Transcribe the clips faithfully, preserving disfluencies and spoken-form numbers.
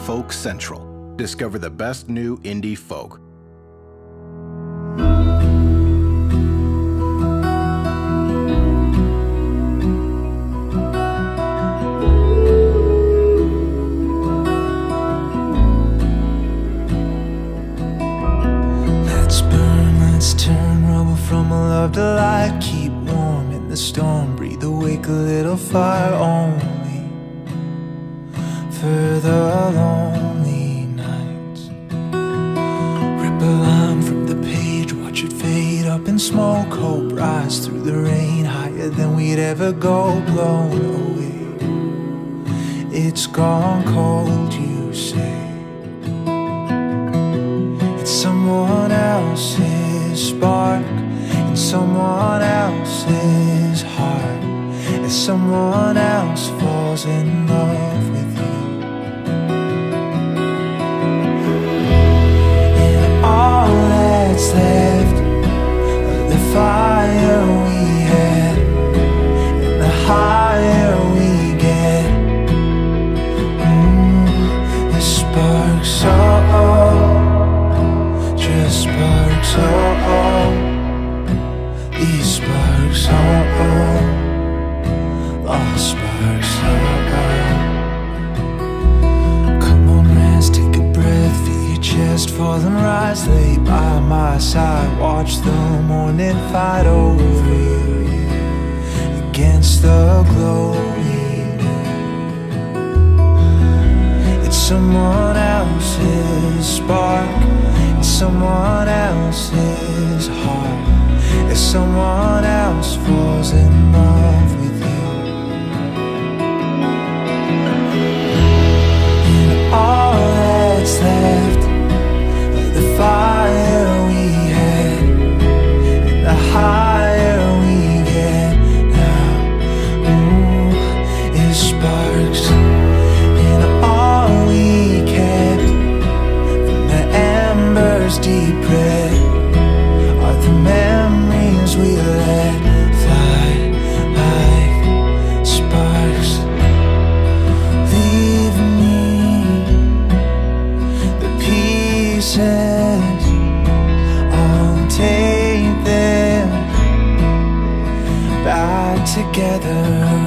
Folk Central. Discover the best new indie folk. Let's burn, let's turn rubble from a love to light. Keep warm in the storm, breathe awake a little fire only for the lonely nights. Rip a line from the page, watch it fade up in smoke. Hope rise through the rain, higher than we'd ever go. Blown away, it's gone cold, you say. It's someone else's spark in someone else's heart, as someone else falls in love with you. And all that's left of the fire we had, and the higher we get, mm, the sparks, oh, oh, just sparks, oh, oh. These sparks, oh, oh, lost sparks, oh, oh. Come on, rest, take a breath, feel your chest fall and rise. Lay by my side, watch the morning fight over you, yeah, against the glowing. It's someone else's spark, it's someone else's heart, as someone else falls in love with you. And all that's left of the fire we had, and the higher we get now, ooh, is sparks. And all we kept from the embers deep red are the memories we let fly like sparks. Leave me the pieces, I'll take them back together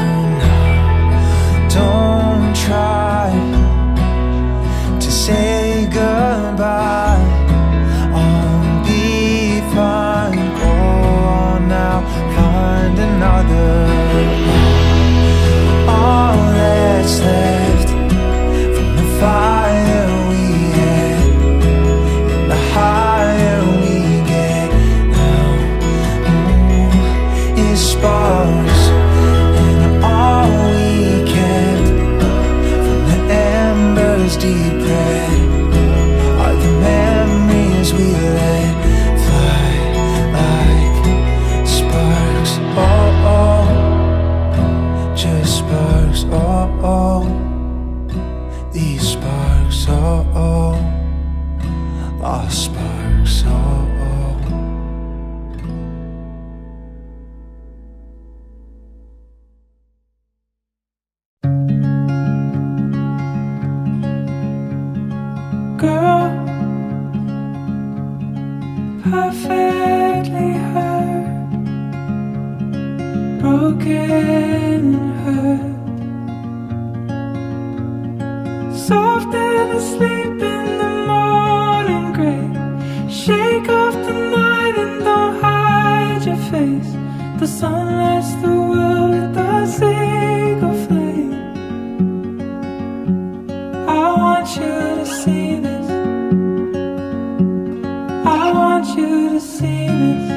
now. Don't try to say goodbye, I'll be fine. Go on now, find another. All that's left from the fire we had, and the higher we get now, ooh, is sparks. And all we kept from the embers deep red are the memories we let fly like sparks, oh, oh, just sparks, oh, oh, these sparks, oh, oh, lost sparks, oh, oh. Girl, perfectly hurt, broken and hurt, soft and asleep in the morning gray. Shake off the night and don't hide your face. The sun lights the world with a single flame. I want you to see this, I want you to see this.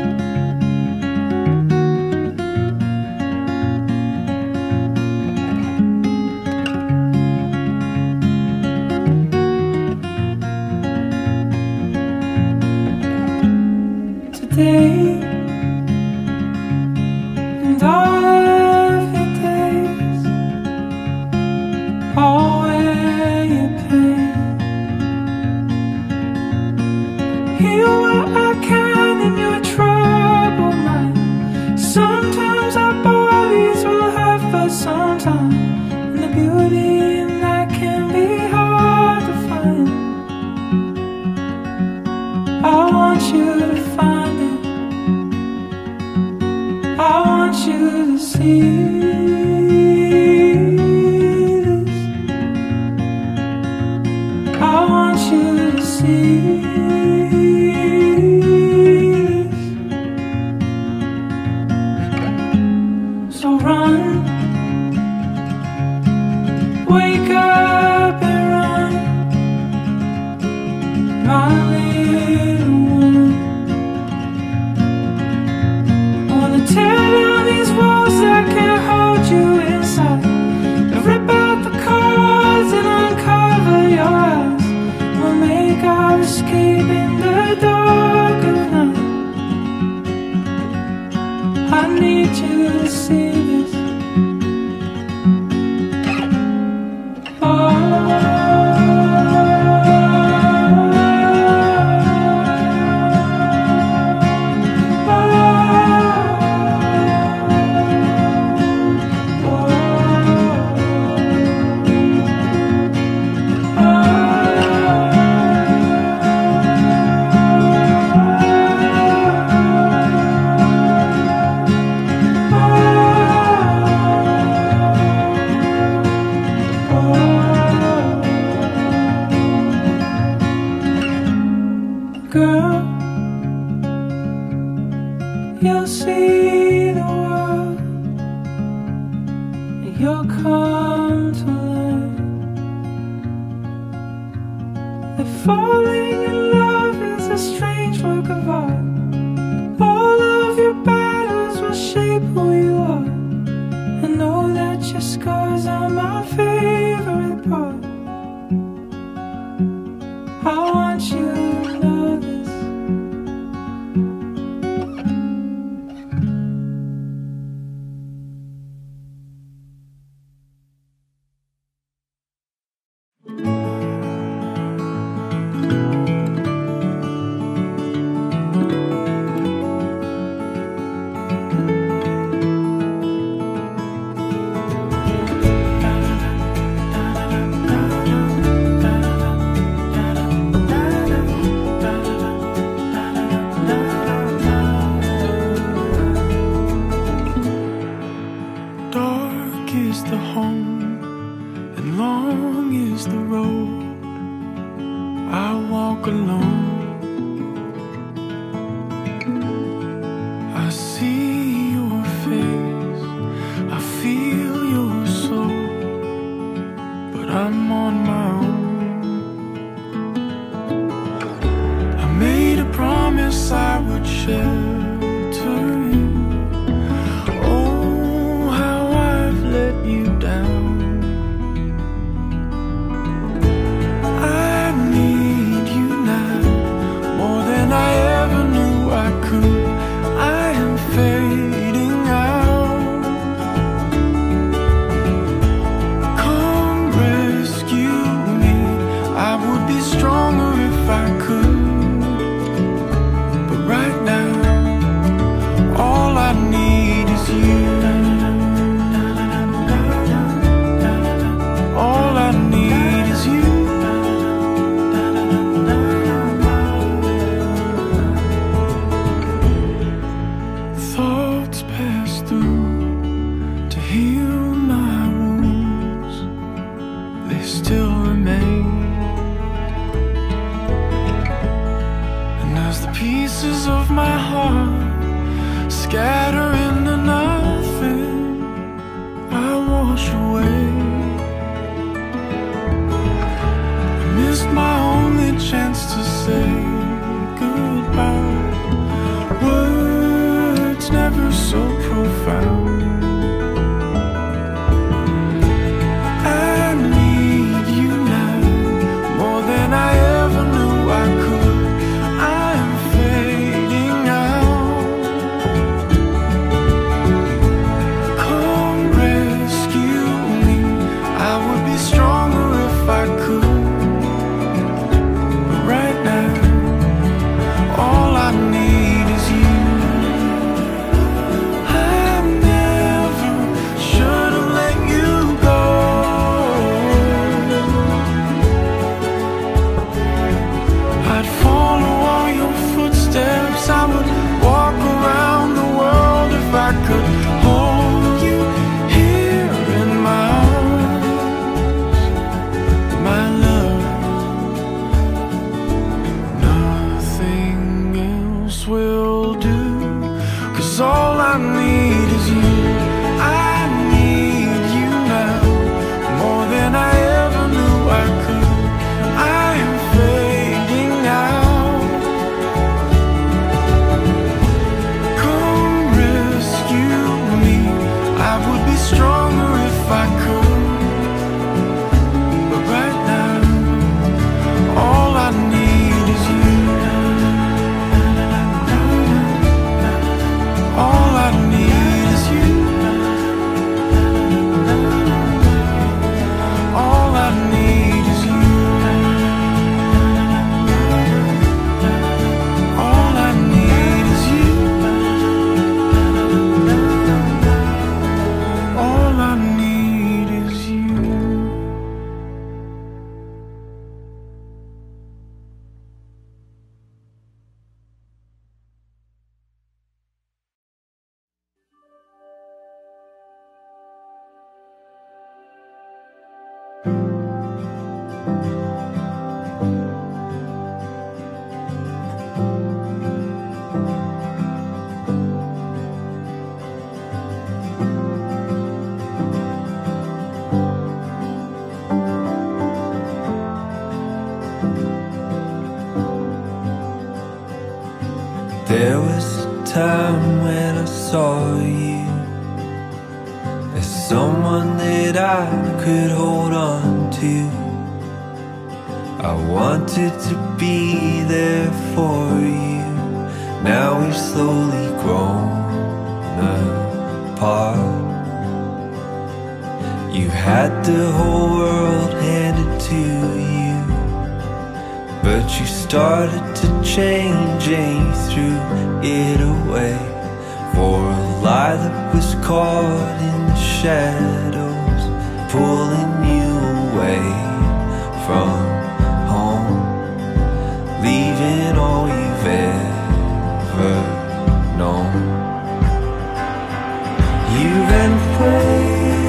Today and all of your days, all where your pain. Heal what I can in your troubled mind. Sometimes our bodies will hurt for some time, and the beauty in that can be hard to I need you now. stronger if I could, but right now all I need is you. All I need is you. All I need is you. All I need is you. All I need is you. There was a time when I saw you as someone that I could hold on to. I wanted to be there for you. Now we've slowly grown apart. You had the whole world handed to you, but you started to change and you threw it away for a lie that was caught in the shadows, pulling you away from home, leaving all you've ever known. You ran away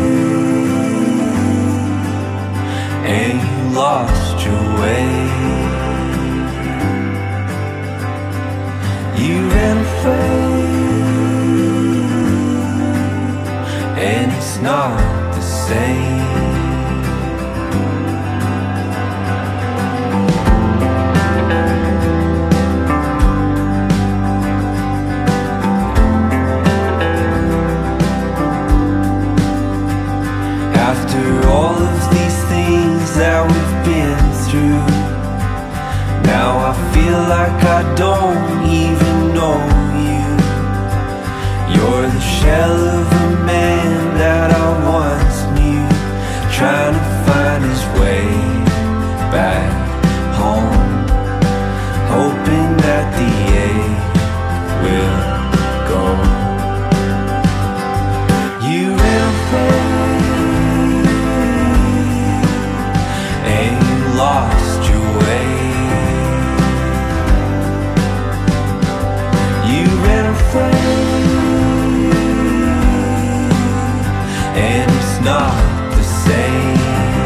and you lost your way. You ran away, and it's not the same. After all of these things that we've been through, now I feel like I don't even know you. You're the shell of a man that I once knew, trying to find his way back home, hoping that the ache will go. You ran away and you lost your way. You ran away, and it's not the same.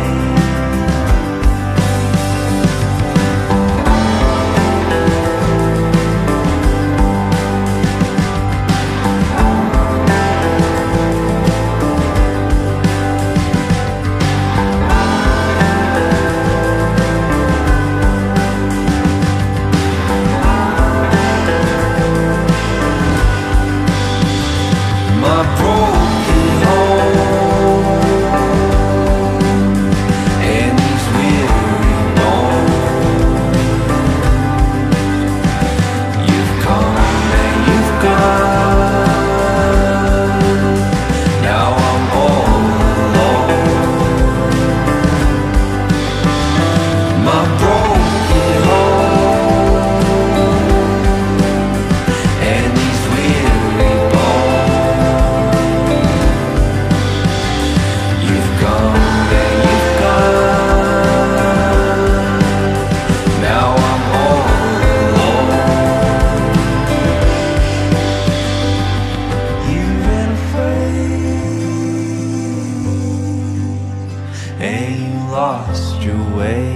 My broken home and these weary bones. You've come and you've gone. Now I'm all alone. My broken home and these weary bones. You've come and you've gone. Now I'm all alone. You ran away and you lost your way.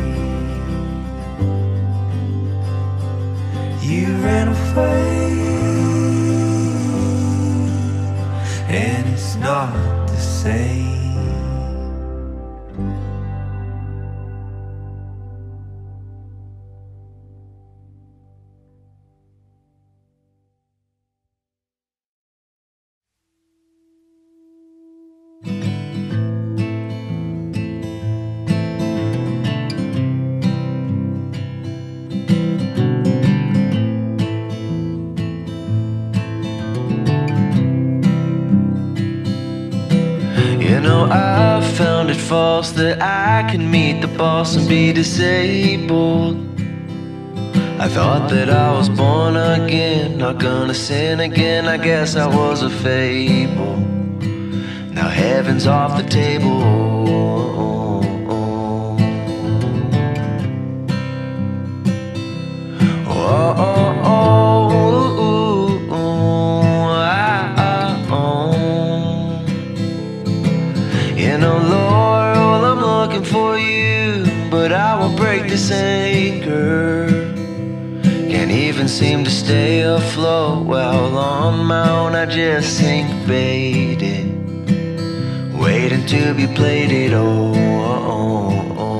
You ran away and it's not the same. know I found it false that I can meet the boss and be disabled. I thought that I was born again, not gonna sin again. I guess I was a fable. Now heaven's off the table. Oh, oh, oh, ooh, ooh, ah, ah, oh. You know, Lord, well, I'm looking for you, but I will break this anchor. Can't even seem to stay afloat. Well, on my own I just sink baited, waiting to be plated. Oh, oh, oh.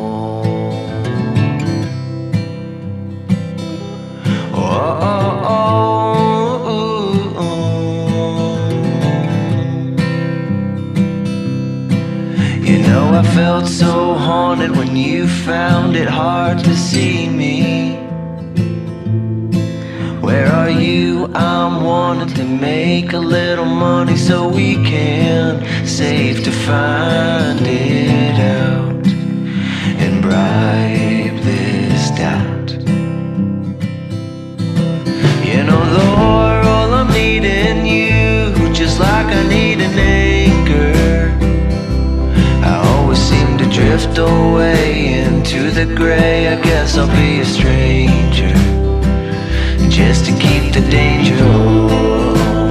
Oh, oh, oh, ooh, ooh. You know, I felt so haunted when you found it hard to see me. Where are you? I'm wanting to make a little money so we can save to find it out and bribe this doubt. You know, Lord, all I'm needing you, just like I need an anchor. I always seem to drift away into the gray. I guess I'll be a stranger just to keep the danger. Oh,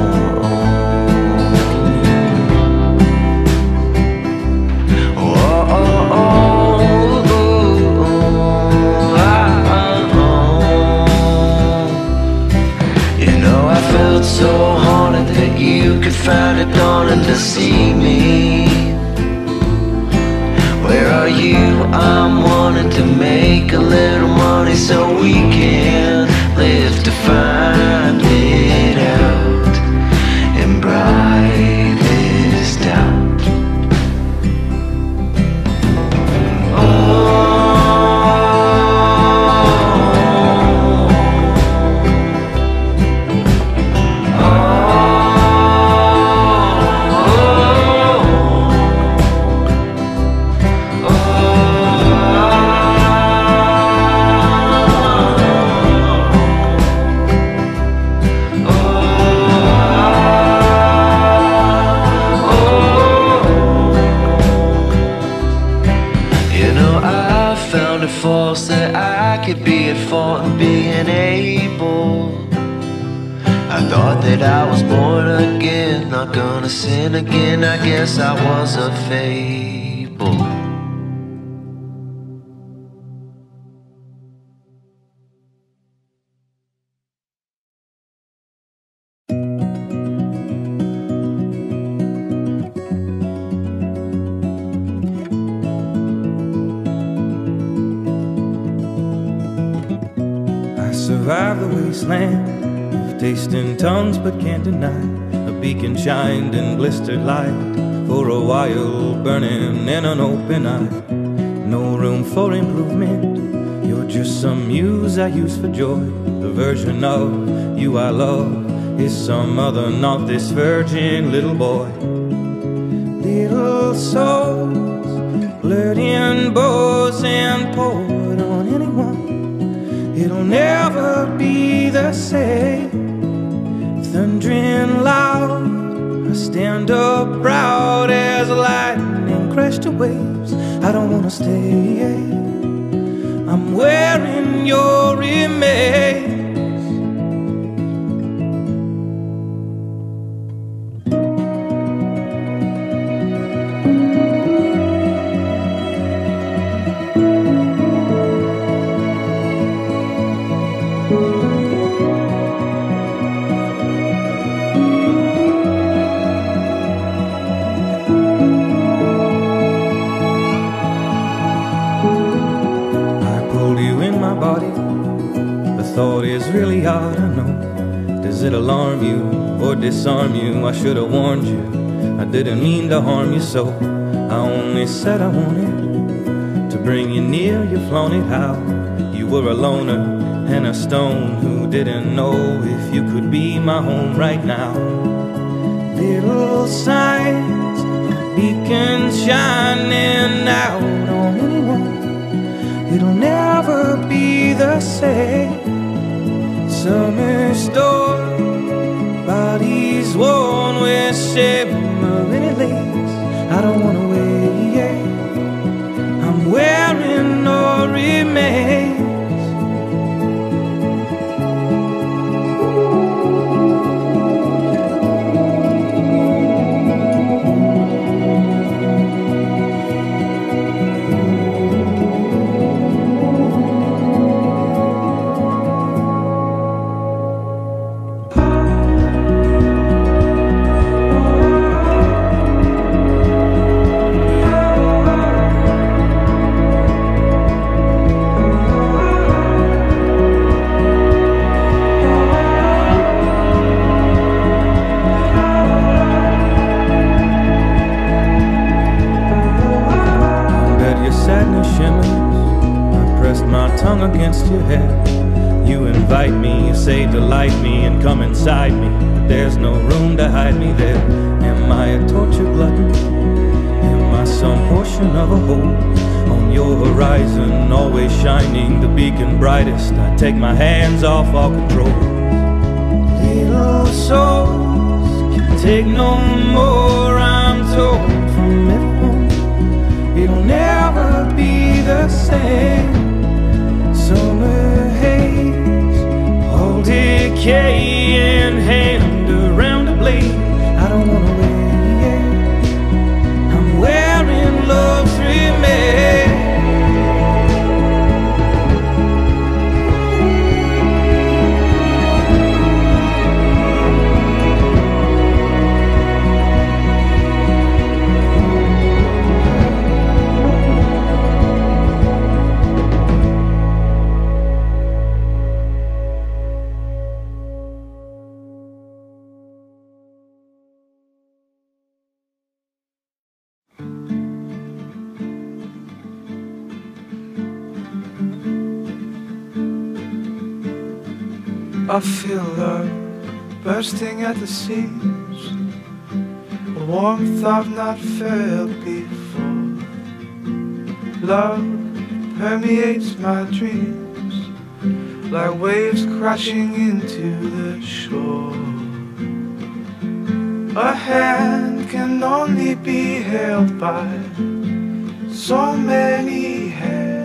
oh, oh, oh, ooh, ooh, ah, ah, oh. You know, I felt so haunted that you could find it dawning to see me. Where are you? I'm wanting to make a little money so we can live to find it out and bribe this doubt. Oh, false that I could be at fault in being able. I thought that I was born again, not gonna sin again. I guess I was a fable. Survive the wasteland of tasting tongues but can't deny. A beacon shined in blistered light for a while, burning in an open eye. No room for improvement, you're just some muse I use for joy. The version of you I love is some other, not this virgin little boy. Little souls, blurred in bows and poured on anyone. It'll never be the same. Thundering loud, I stand up proud as lightning crashed to waves. I don't wanna stay, I'm wearing your remains. Thought is really hard, I know. Does it alarm you or disarm you? I should have warned you, I didn't mean to harm you so. I only said I wanted to bring you near, you flown it how. You were a loner and a stone who didn't know if you could be my home right now. Little signs, beacons shining out on anyone. It'll never be the same. Summer storm, bodies worn with shame of any lace. I don't wanna wait. I'm wearing no remains. Against your head, you invite me, you say delight me and come inside me, but there's no room to hide me there. Am I a tortured glutton? Am I some portion of a whole? On your horizon, always shining the beacon brightest, I take my hands off all control. Little souls can take no more, I'm torn from everyone. It'll never be the same. Summer haze, all decay and hand around a blade. I don't wanna wait. I'm wearing love's remains. I feel love bursting at the seams, a warmth I've not felt before. Love permeates my dreams like waves crashing into the shore. A hand can only be held by so many hands.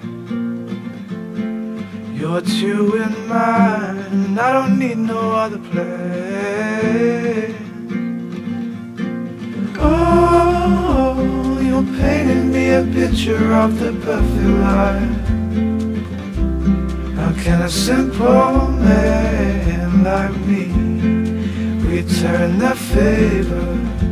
You're two in mine, I don't need no other place. Oh, you're painting me a picture of the perfect life. How can a simple man like me return the favor?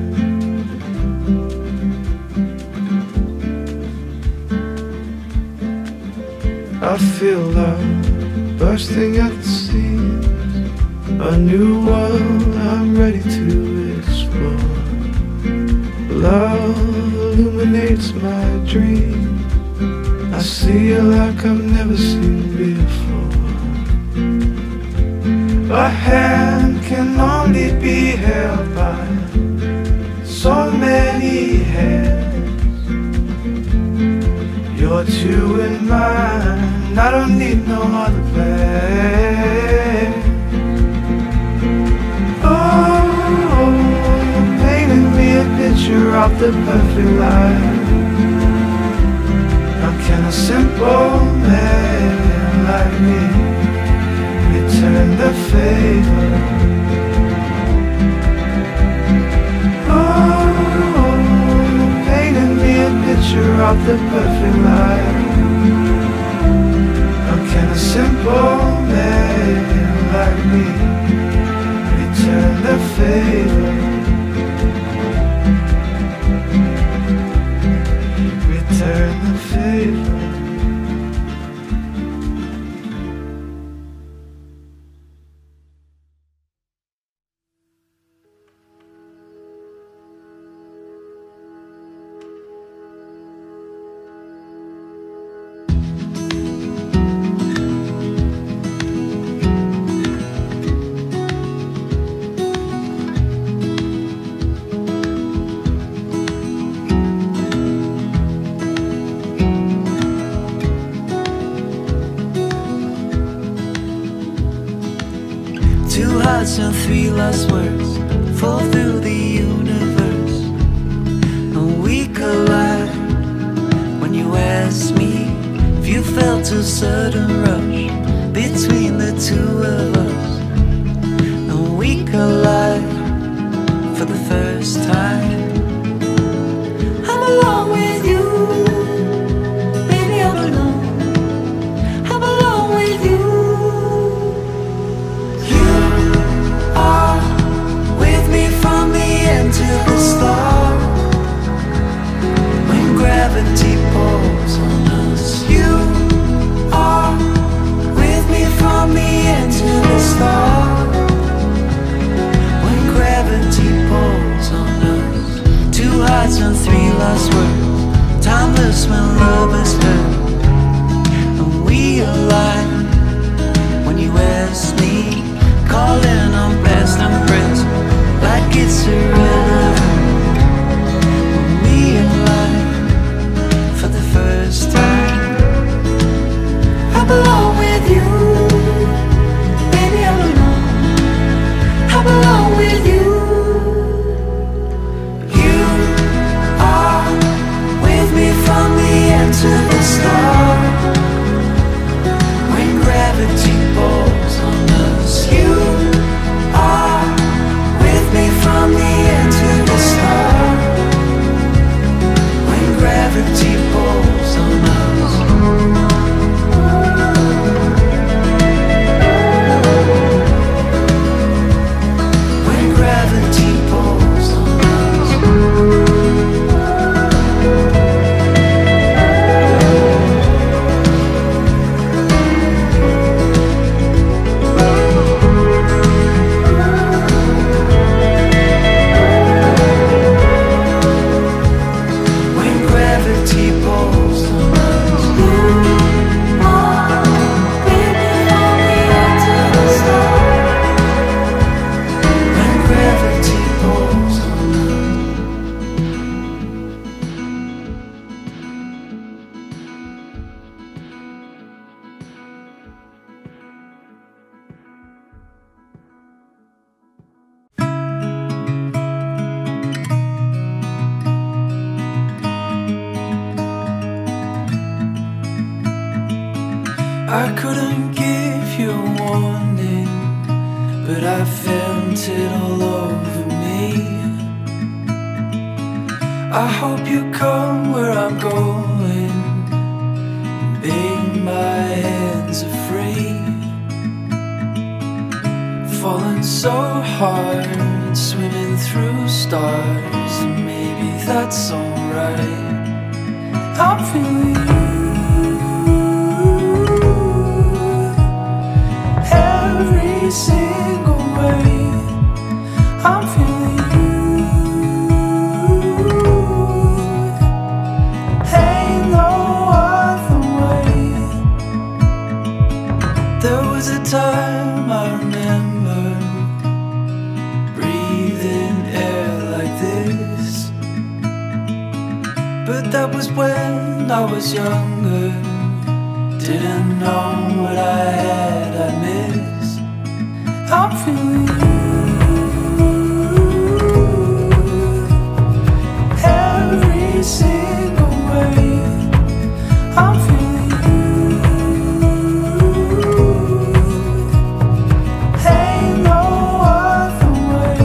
I feel love bursting at the seams, a new world I'm ready to explore. Love illuminates my dreams, I see you like I've never seen before. A hand can only be held by so many hands. You're two in mine, I don't need no other place. Oh, you're painting me a picture of the perfect life. How can a simple man like me return the favor? Oh, you're painting me a picture of the perfect life. How can a simple man like me return the favor? Return the favor. hearts and three last words fall through the universe, and we collide. When you ask me if you felt a sudden rush between the two of us, and we collide for the first time. I'm alone with you, baby, I'm alone. I'm alone with you. You are with me from the end to the start. When gravity pulls on us, you are with me from the end to the start. When gravity pulls on us, two hearts and three last words, timeless when love is hurt, and we align. When you ask me, calling on past and present like it's irrelevant. When we align for the first time. I belong with you, baby, I'm alone. I belong with you. You are with me from the end to the start. When gravity pulls on us, you are with me from the end to the start. When gravity pulls on us. When gravity pulls on us. When gravity pulls on us. You are with me from the end to the start. When gravity pulls on us. I couldn't give you a warning, but I felt it all over me. I hope you come where I'm going, babe, my hands are free. Falling so hard, swimming through stars, and maybe that's alright. I'm feeling you every single way. I'm feeling you. Ain't no other way. There was a time I remember breathing air like this, but that was when I was younger. Didn't know what I had, I missed. I'm feeling you every single way. I'm feeling you. Ain't no other way.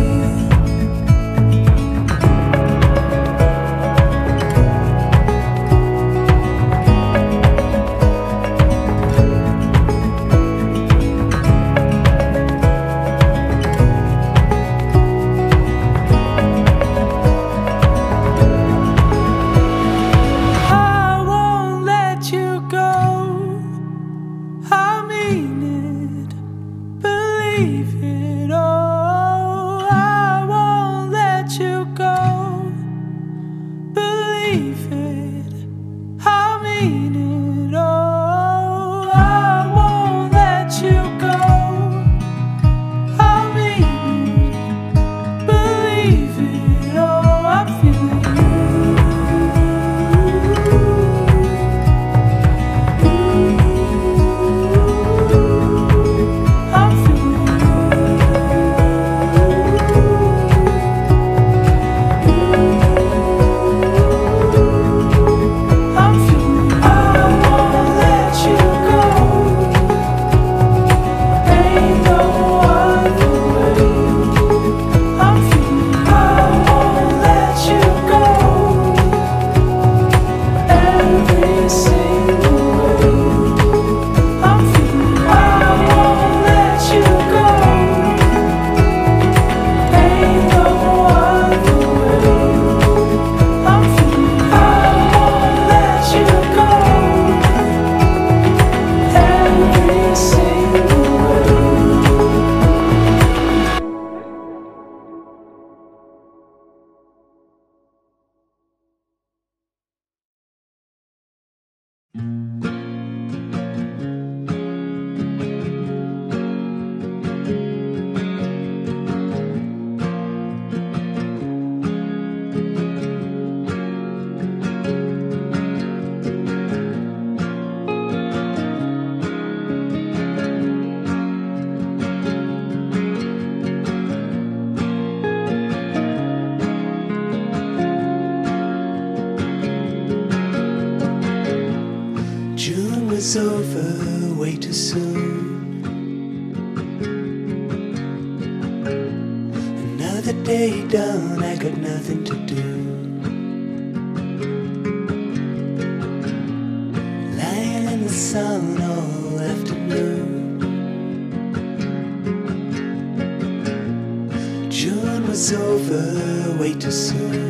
was over way too soon. Another day done, I got nothing to do. Lying in the sun all afternoon. June was over way too soon.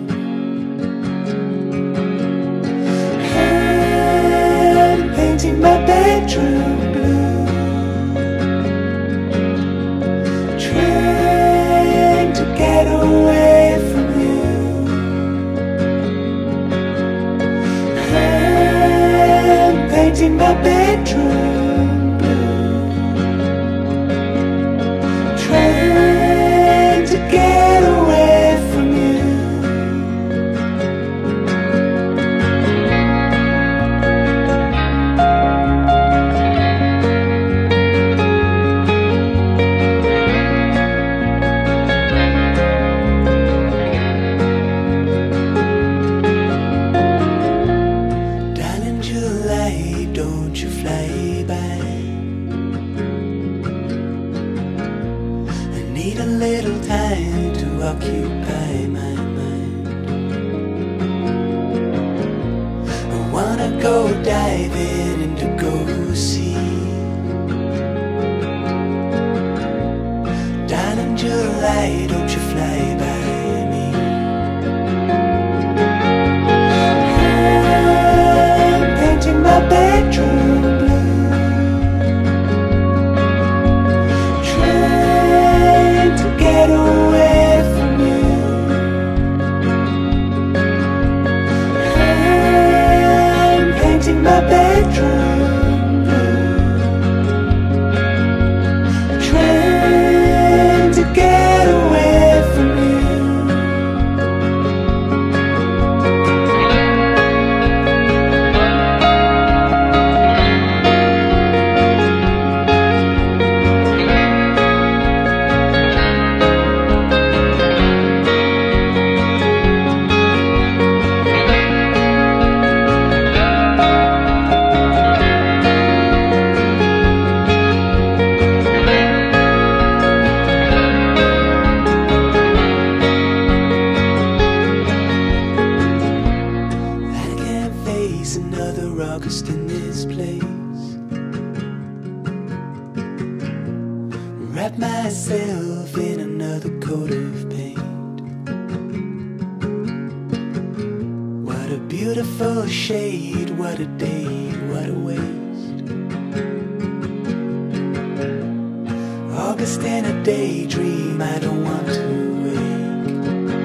I'm painting my bedroom blue, trying to get away from you. I'm painting my bedroom blue, trying to get away from you. Darling July, don't you fly by. I need a little time to occupy my mind. I wanna go diving into go sea. Darling July, don't you fly by me. I'm painting my bedroom blue, trying to get away from you. I'm painting my bedroom blue, trying to get away from you. I can't face another August in this place. Wrap myself in another coat of paint. What a beautiful shade, what a day, what a waste. August in a daydream, I don't want to wake.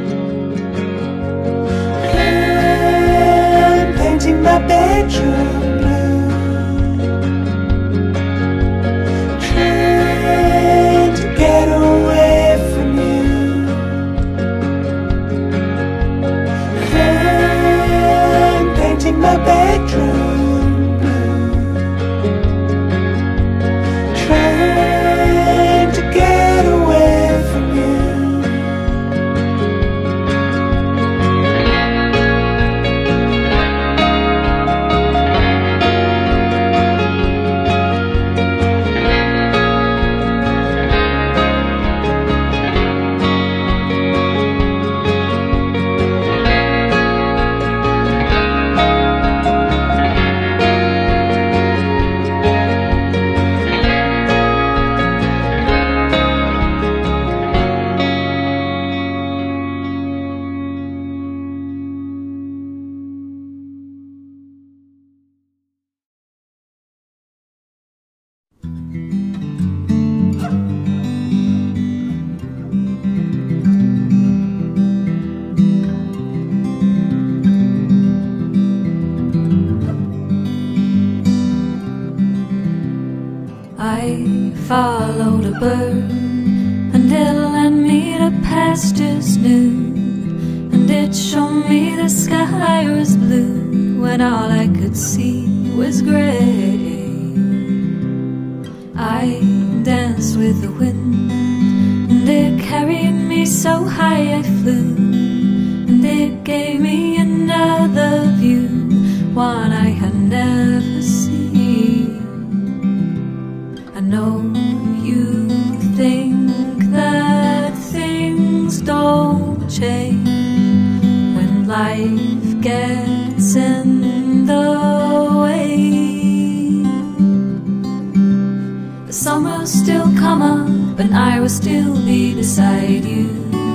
I'm painting my bedroom blue, trying to get away from you. I'm painting my bedroom blue, trying to get away from you. I followed a bird and it led me to pastures new, and it showed me the sky was blue when all I could see was gray. I danced with the wind and it carried me so high I flew, and it gave me another view, one I had never seen. life gets in the way. The sun will still come up and I will still be beside you,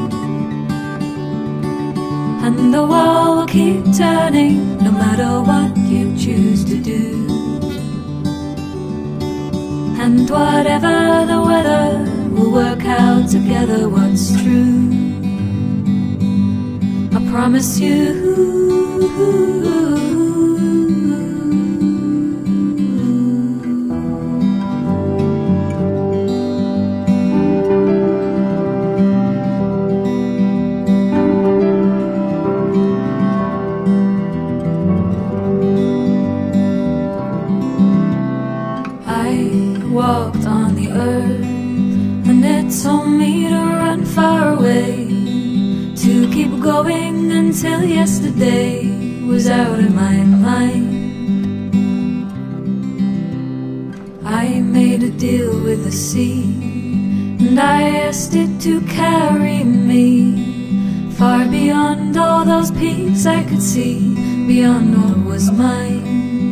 and the world will keep turning no matter what you choose to do. And whatever the weather, we'll work out together what's true. I promise you. Walked on the earth, and it told me to run far away, to keep going until yesterday was out of my mind. I made a deal with the sea, and I asked it to carry me far beyond all those peaks I could see, beyond what was mine.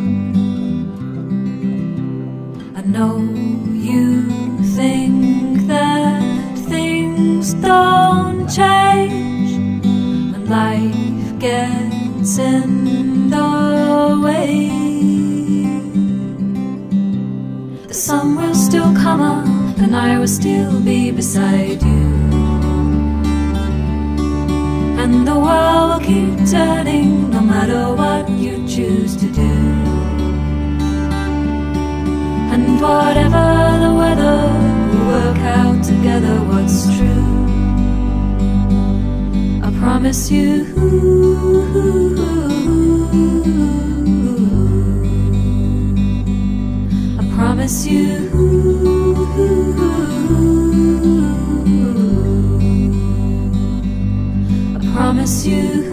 I know you think that things don't change when life gets in the way. The sun will still come up and I will still be beside you, and the world will keep turning no matter what you choose to do. And whatever the weather, we'll work out together what's true. I promise you. I promise you. I promise you.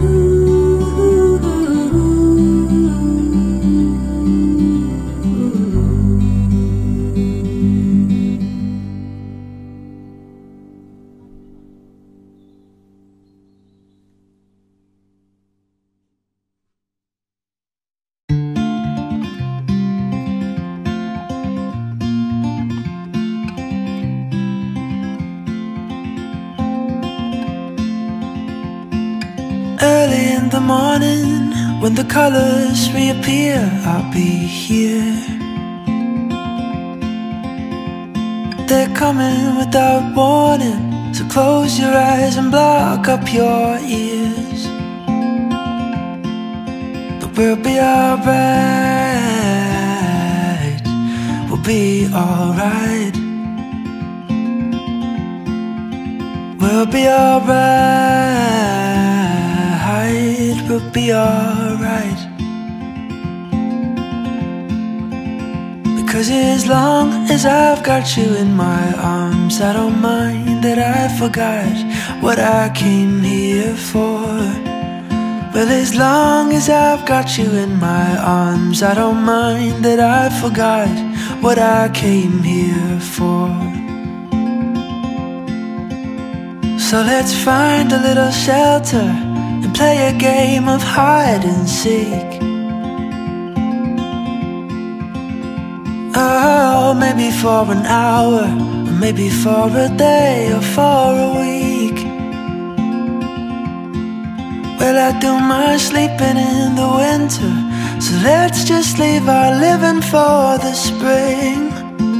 Early in the morning, when the colors reappear, I'll be here. They're coming without warning, so close your eyes and block up your ears. But we'll be alright, we'll be alright. We'll be alright, we'll be alright. Because as long as I've got you in my arms, I don't mind that I forgot what I came here for. Well, as long as I've got you in my arms, I don't mind that I forgot what I came here for. So let's find a little shelter and play a game of hide and seek. Oh, maybe for an hour, or maybe for a day, or for a week. Well, I do my sleeping in the winter, so let's just leave our living for the spring.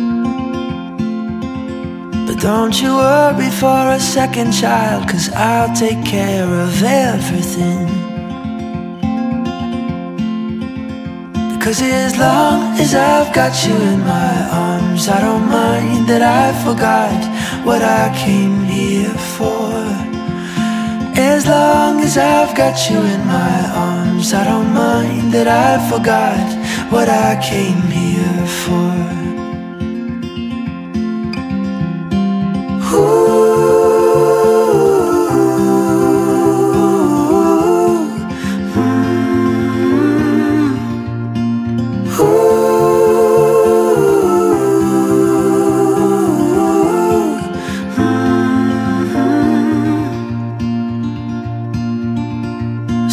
But don't you worry for a second, child, 'cause I'll take care of everything. Because as long as I've got you in my arms, I don't mind that I forgot what I came here for. As long as I've got you in my arms, I don't mind that I forgot what I came here for.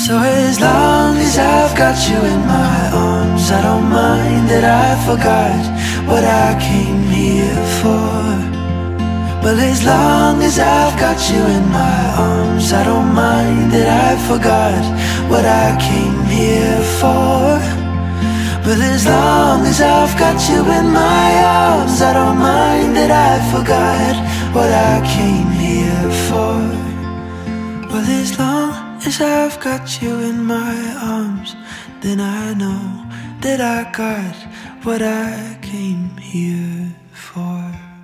So as long as I've got you in my arms, I don't mind that I forgot what I came here for. But as long as I've got you in my arms, I don't mind that I forgot what I came here for. But as long as I've got you in my arms, I don't mind that I forgot what I came here for. But as long as I've got you in my arms, then I know that I got what I came here for.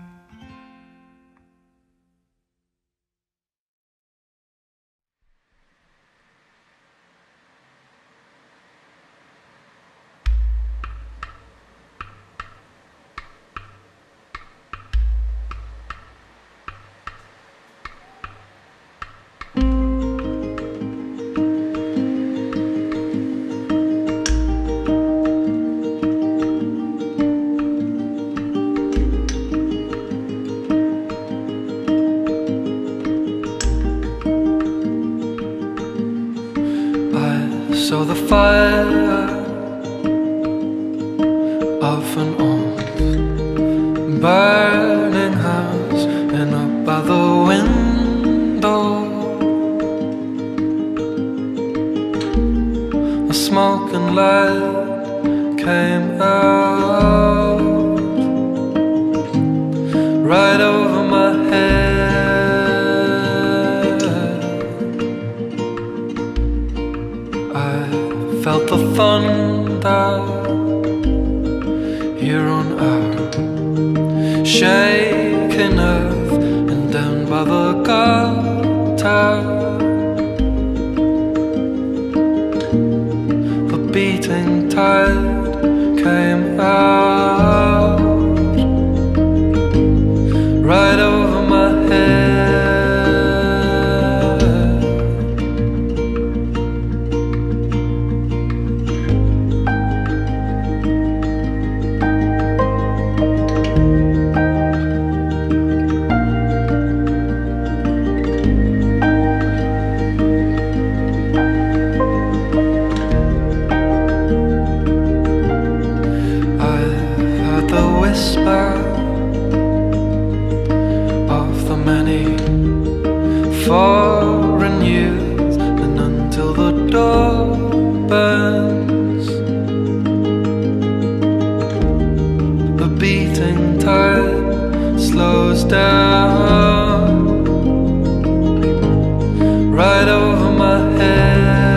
So the fire of an old burning house, and up by the window a smoking light came out right over my head. Felt the thunder here on earth, shaking earth, and down by the gutter the beating tide came out right over my head. Foreign years, and until the door burns, the beating tide slows down right over my head.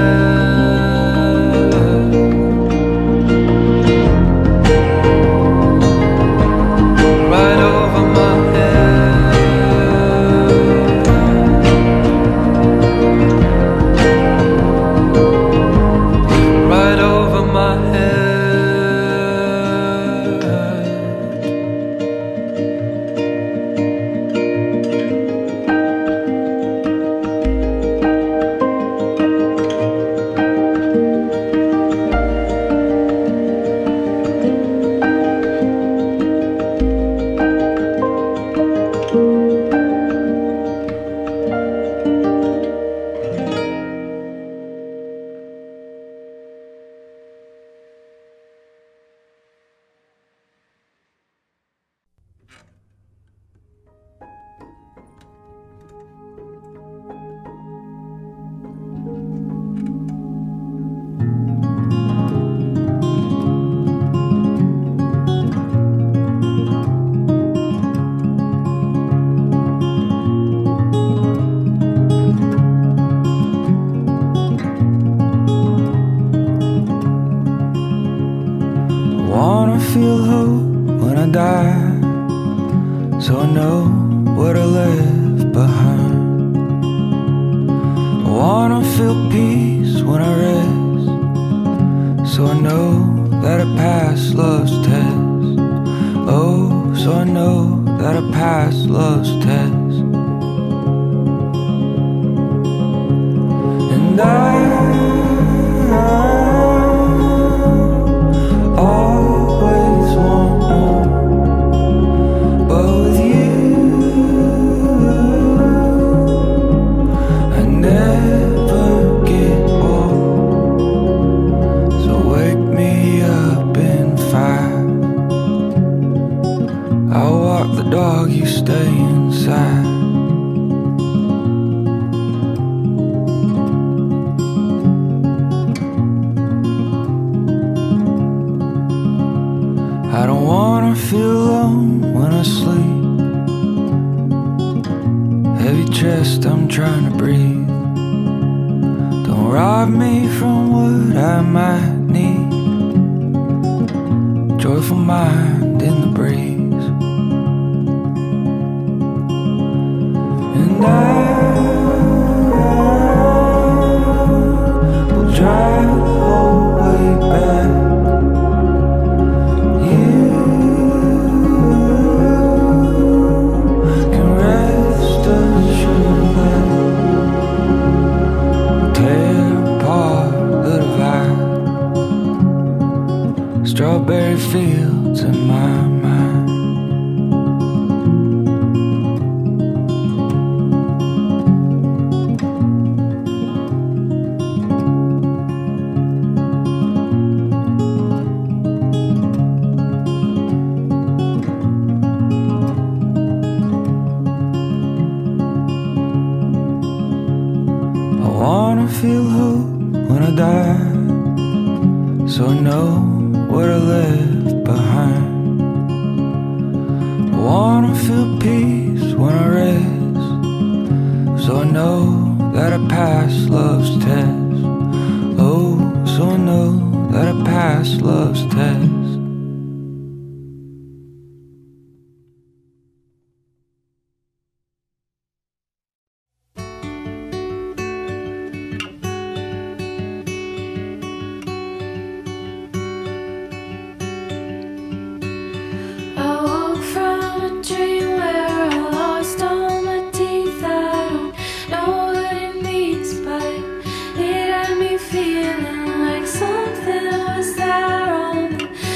Right over my head. Right over my head. Wanna feel hope when I die, so I know what I left behind. I wanna feel peace when I rest, so I know that I passed love's test. Oh, so I know that I passed love's test. And I always want more, but with you I never get bored. alone when I sleep. Heavy chest, I'm trying to breathe. Don't rob me from what I might need. Joyful mind in the breeze. And I will drive the whole way back. Strawberry fields in my mind. I wanna feel hope when I die, so I know what I left behind. I wanna feel peace when I rest, so I know that I passed love's test. Oh, so I know that I passed love's test. Feeling like something was there on the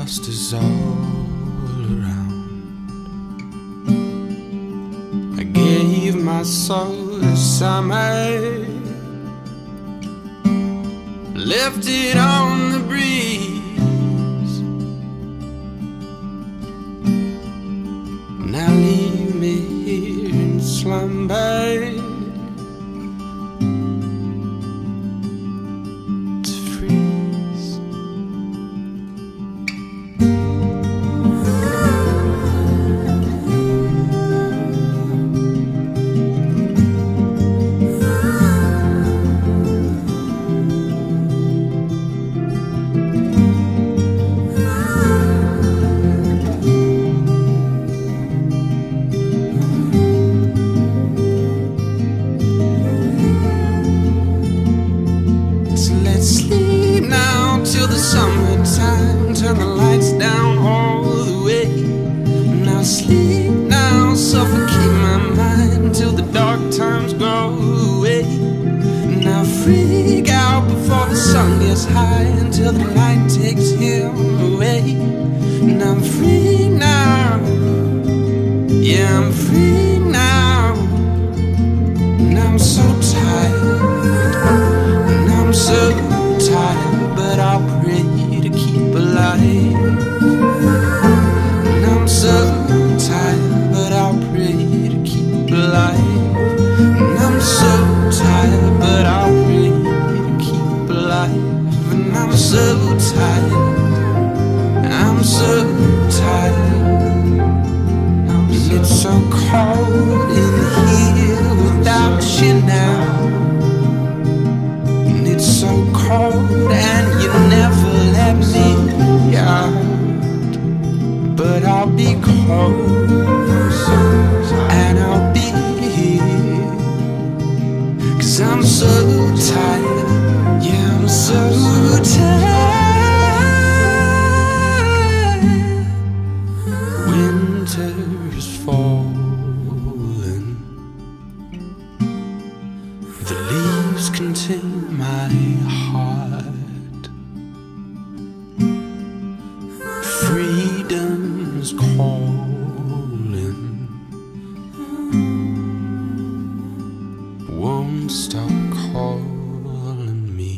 past is all around. I gave my soul to summer, left it on the breeze. Now leave me here in slumber to freeze. Summertime, turn the lights down all the way. Now sleep now, suffocate my mind till the dark times go away. Now freak out before the sun gets high, until the light takes him away. And I'm free now, yeah, I'm free now. And I'm so tired, and I'm so tired, but I'll pray to keep alive. And I'm so tired, but I'll pray to keep alive. And I'm so tired, but I'll pray to keep alive. And I'm so tired, I'm so tired. And it's so cold in here without you now. It's so cold and you never let me out. But I'll be close and I'll be here, 'cause I'm so tired, yeah, I'm so tired. Winter is falling, the leaves contain my heart. Freedom's calling, won't stop calling me.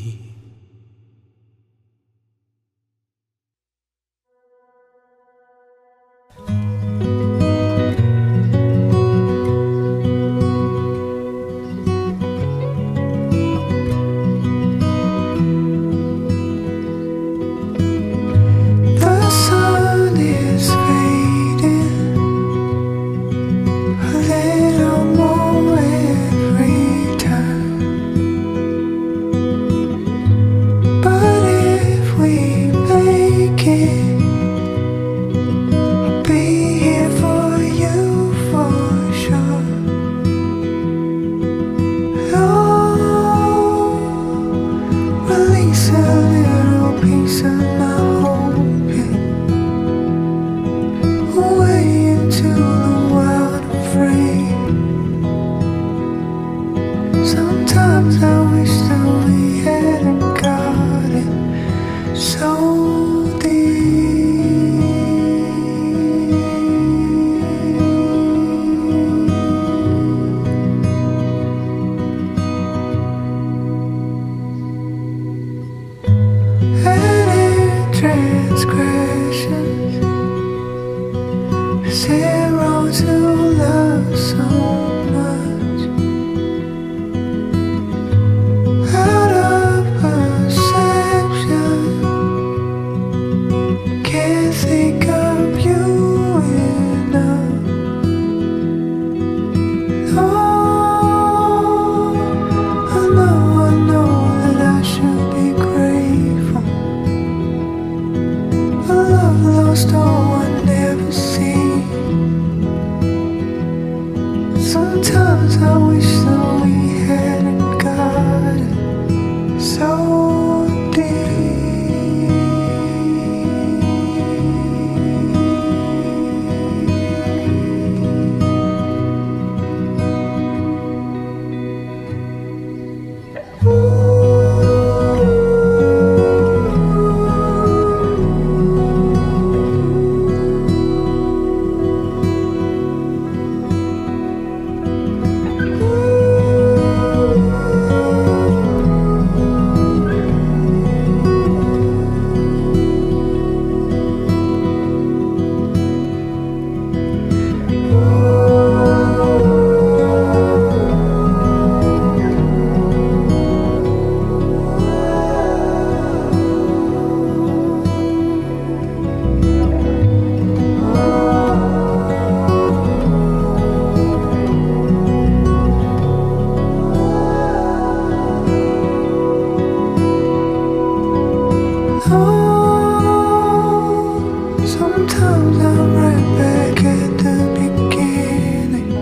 Sometimes I'm right back at the beginning.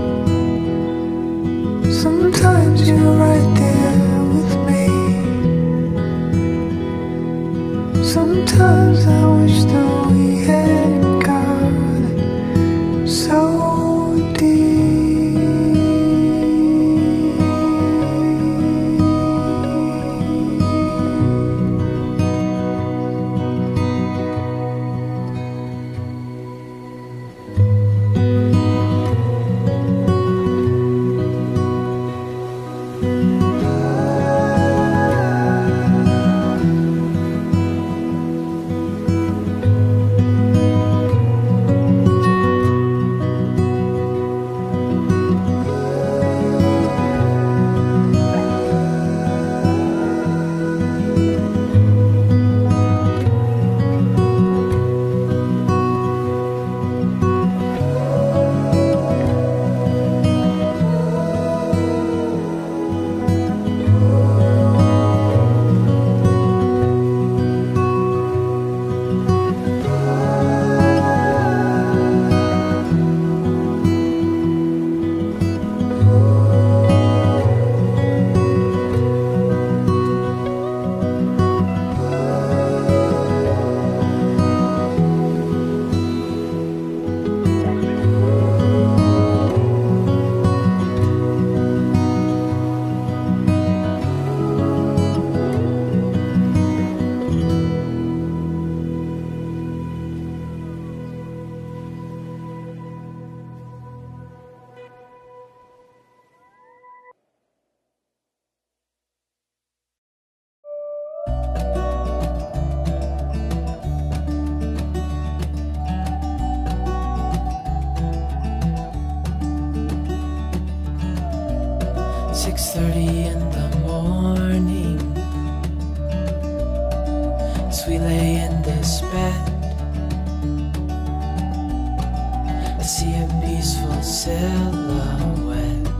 Sometimes you're right there with me. Sometimes I wish that we had got so six thirty in the morning, as we lay in this bed, I see a peaceful silhouette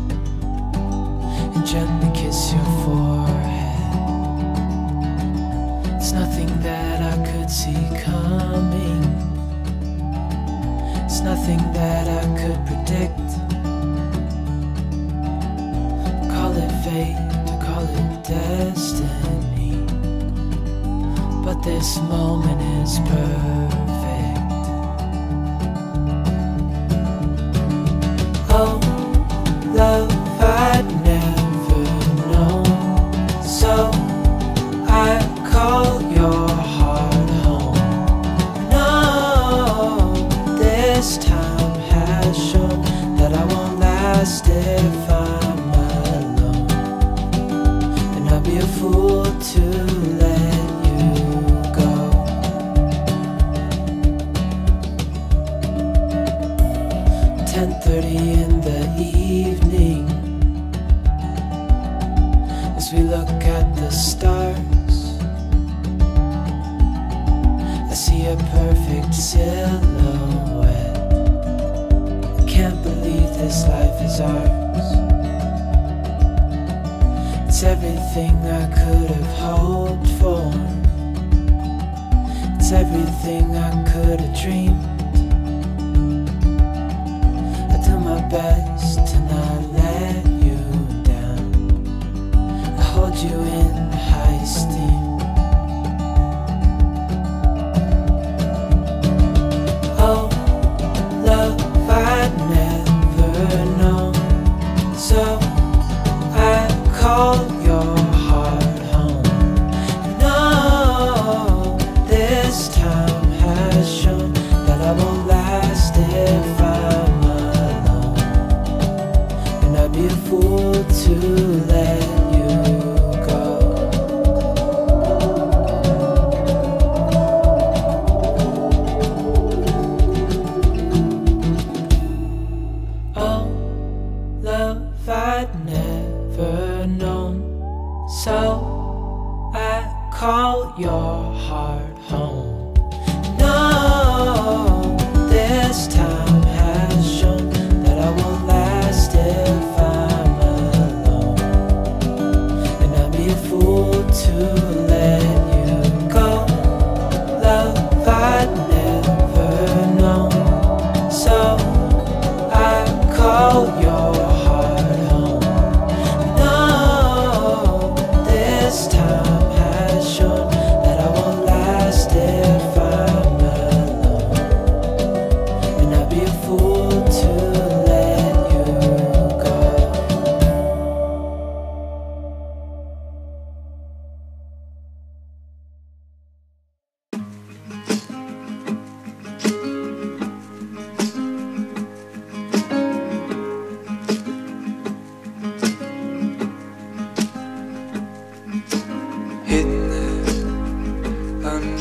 and gently kiss your forehead. It's nothing that I could see coming, it's nothing that I could predict. Call it fate, to call it destiny, but this moment is perfect. Oh, love I'd never known, so I call your heart home. No, this time has shown that I won't last if I'm alone, and I'd be a fool to let you go. ten thirty in the evening, as we look at the stars, I see a perfect silhouette. I can't believe this life is ours. It's everything I could have hoped for, it's everything I could have dreamed. I do my best to not let you down, I hold you in high esteem. Oh, love I'd never known, so I call your heart home. No, this time has shown that I won't last if I'm alone, and I'd be a fool to let you go. Oh, love I'd never known, so I call your heart home. No, this time has shown that I won't last if I'm alone, and I'd be a fool to let you go.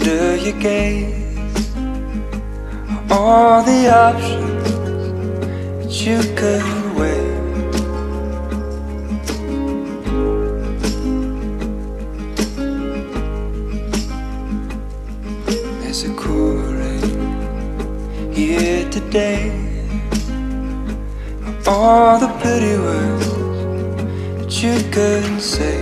under your gaze all the options that you could weigh. There's a cool rain here today, all the pretty words that you couldn't say.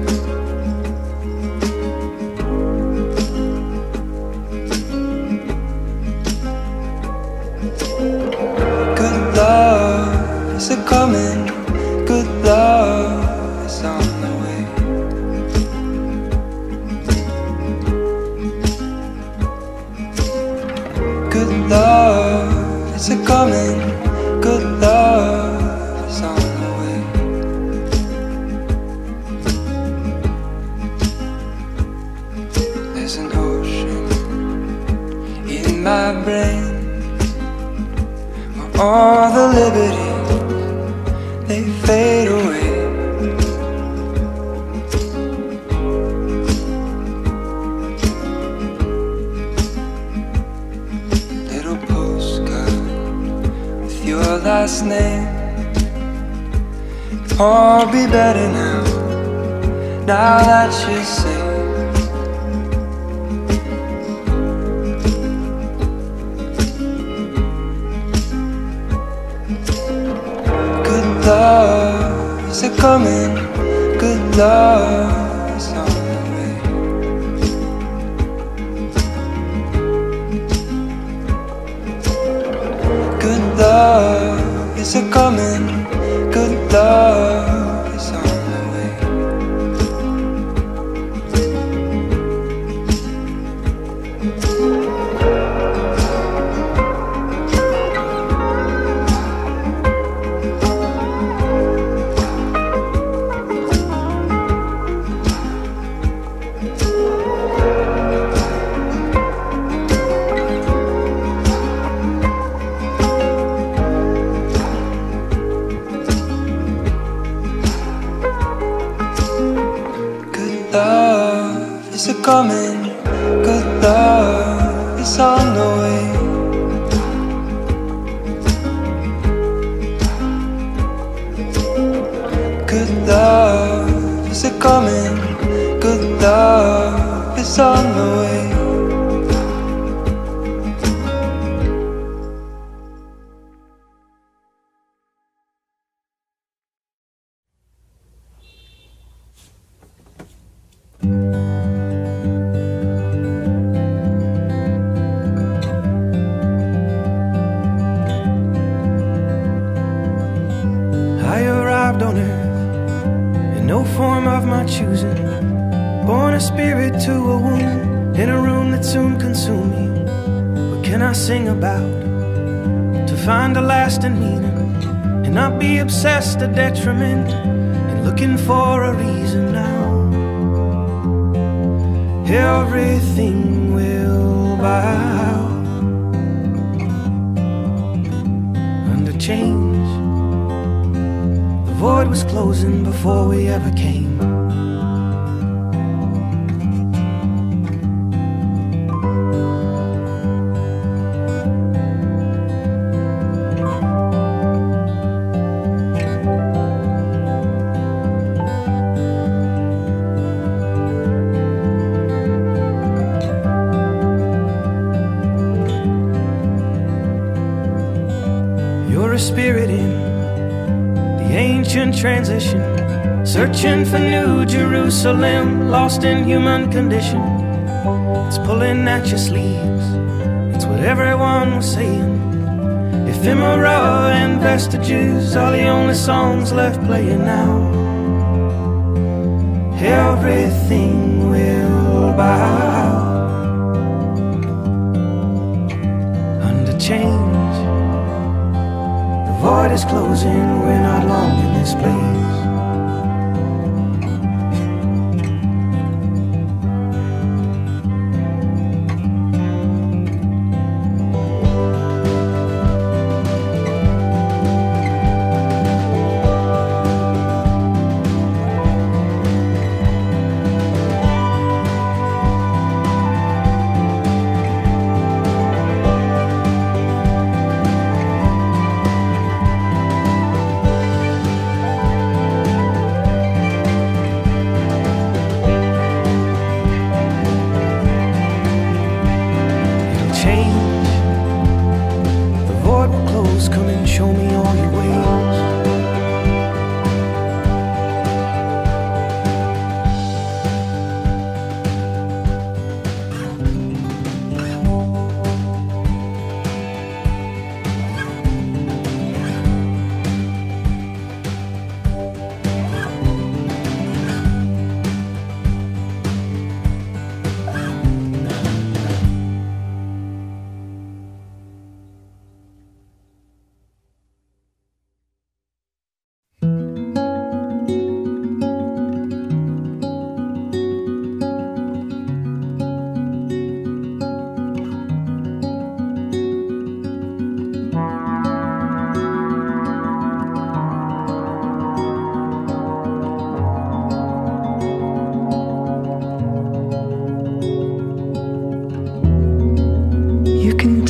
Good love is a coming, good love is on the way. Good love is a coming, good love is on the way. There's an ocean in my brain, all the liberties, they fade away. Little postcard with your last name. All be better now, now that you're safe. Good love is a coming, good love is on the way. Good love is a coming, good love is on the way. Love is a coming, good love is on the way. Good love is a coming, good love is on the way. I arrived on earth in no form of my choosing, born a spirit to a womb, in a room that soon consumed me. What can I sing about to find a lasting meaning, and not be obsessed to detriment, and looking for a reason now? Everything will bow under change. The void was closing before we ever came. You're a spirit in the ancient transition, searching for New Jerusalem, lost in human condition. It's pulling at your sleeves, it's what everyone was saying. Ephemera and vestiges are the only songs left playing now. Everything will bow under change. The void is closing, we're not long in this place.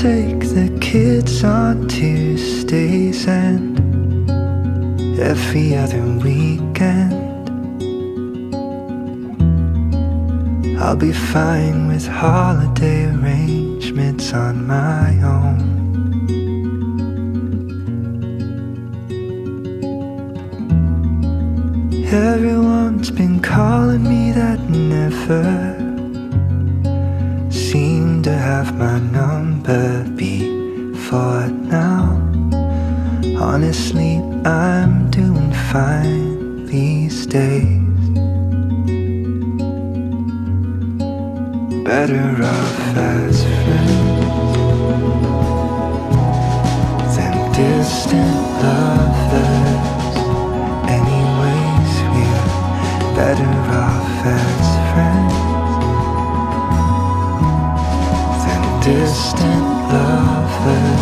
take the kids on Tuesdays and every other weekend. I'll be fine with holiday arrangements on my own. Everyone's been calling me that never seemed to have my number before now. Honestly, I'm doing fine these days. Better off as friends than distant lovers. Anyways, we're better off as friends than distant lovers.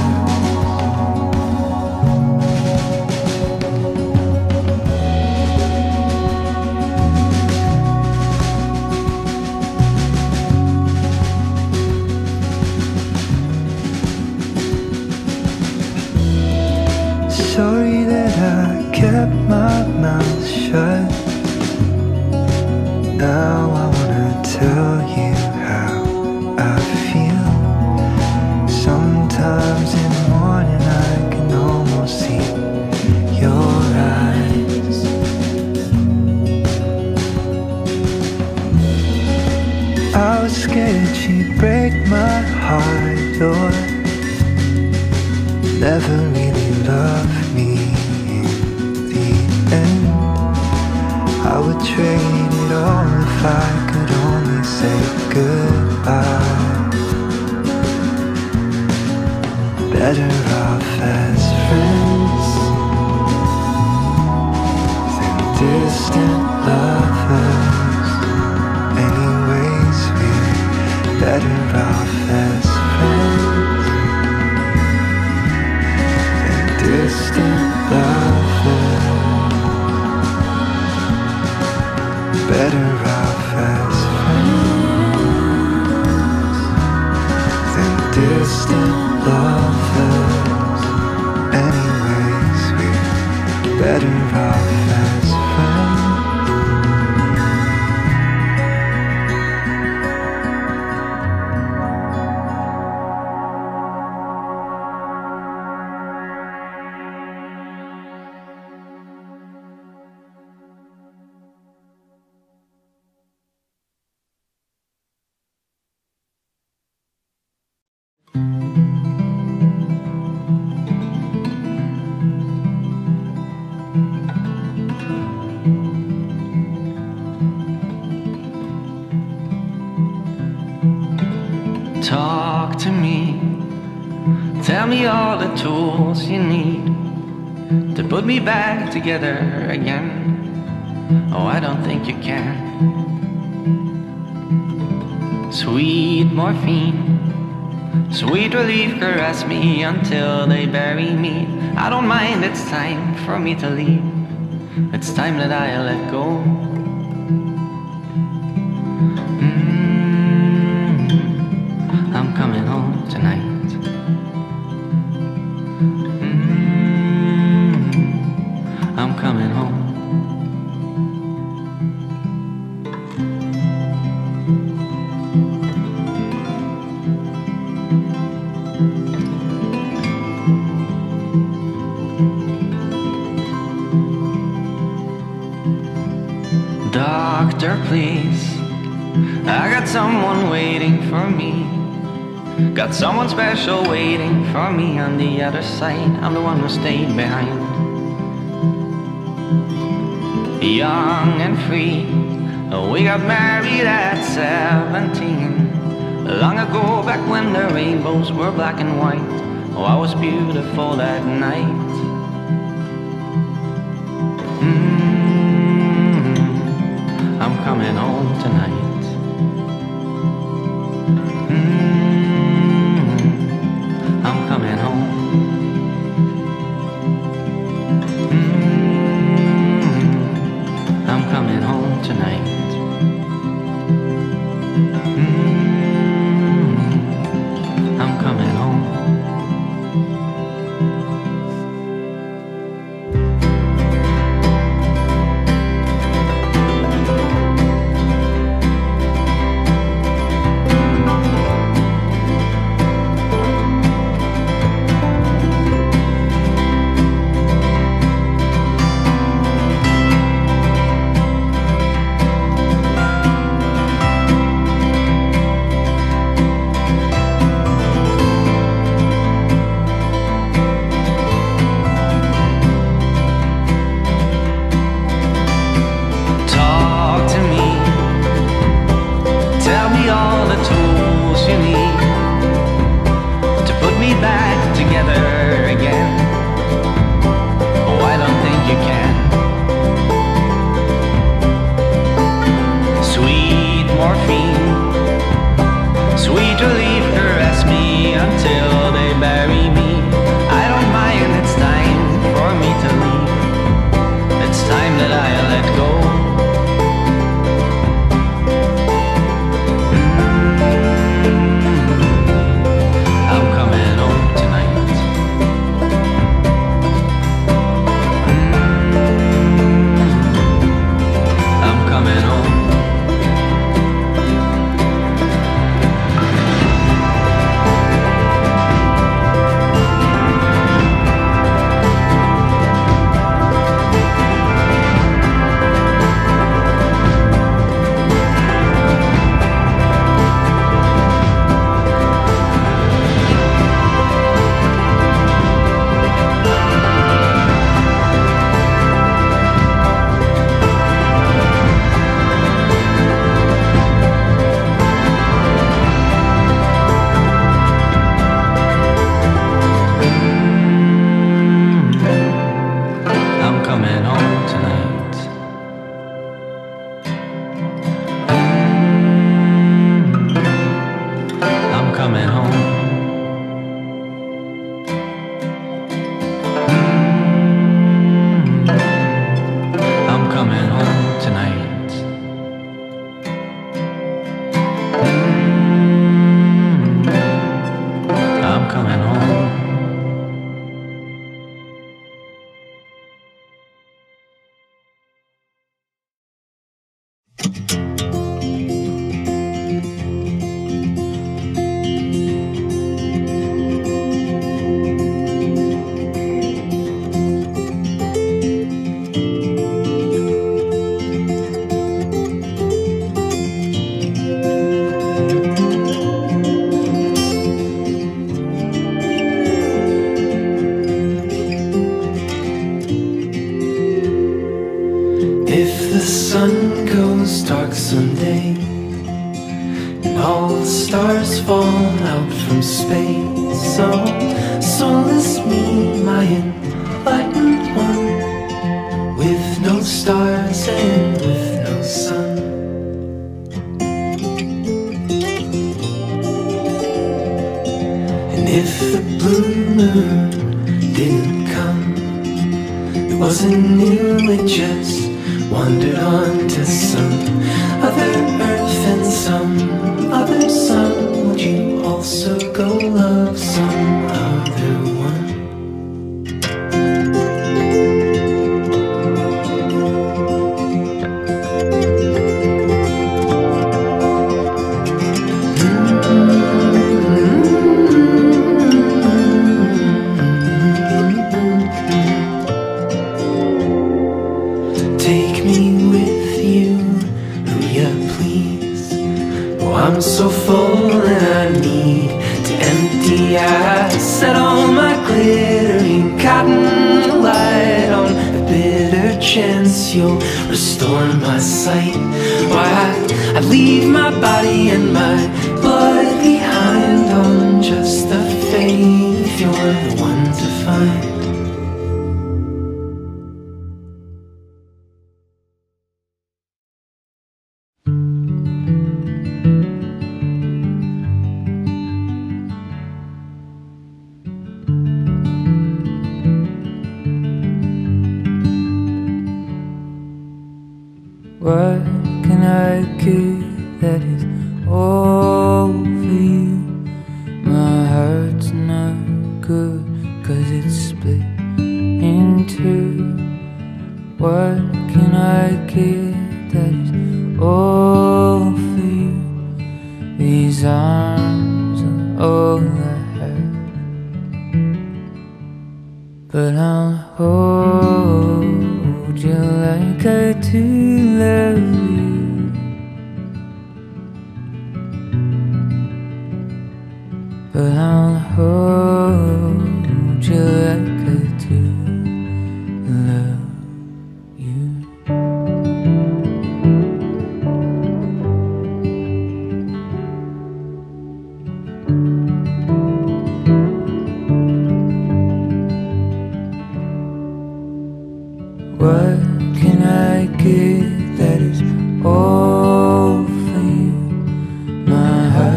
Sorry that I kept my mouth shut. Now I wanna tell you how I feel. Sometimes in the morning I can almost see your eyes. I was scared she'd break my heart or never really love me in the end. I would trade it all if I could only say goodbye. Better off as friends than distant lovers. Anyways, we're better off as friends than distant lovers. Better off as friends than distant lovers. Anyways, we're better off as friends. Talk to me, tell me all the tools you need to put me back together again. Oh, I don't think you can. Sweet morphine, sweet relief, caress me until they bury me. I don't mind, it's time for me to leave. It's time that I let go. I'm coming home tonight. Mm, I'm coming home. Doctor, please, I got someone waiting for me. Got someone special waiting for me on the other side. I'm the one who stayed behind. Young and free, we got married at seventeen. Long ago, back when the rainbows were black and white. Oh, I was beautiful that night. Mm, I'm coming home tonight. I'm coming home. Mm, I'm coming home tonight. Mm, I'm coming home. the tools you need to put me back together again. Oh, I don't think you can. Sweet morphine, sweet relief, caress me until they bury me. I don't mind, it's time for me to leave. It's time that I let go. What can I give that is all for you? My heart's not good, cause it's split in two. What can I give that is all for you? These arms are all I have, but I'll hold you like I do love you. But I'll hold you like I do love you.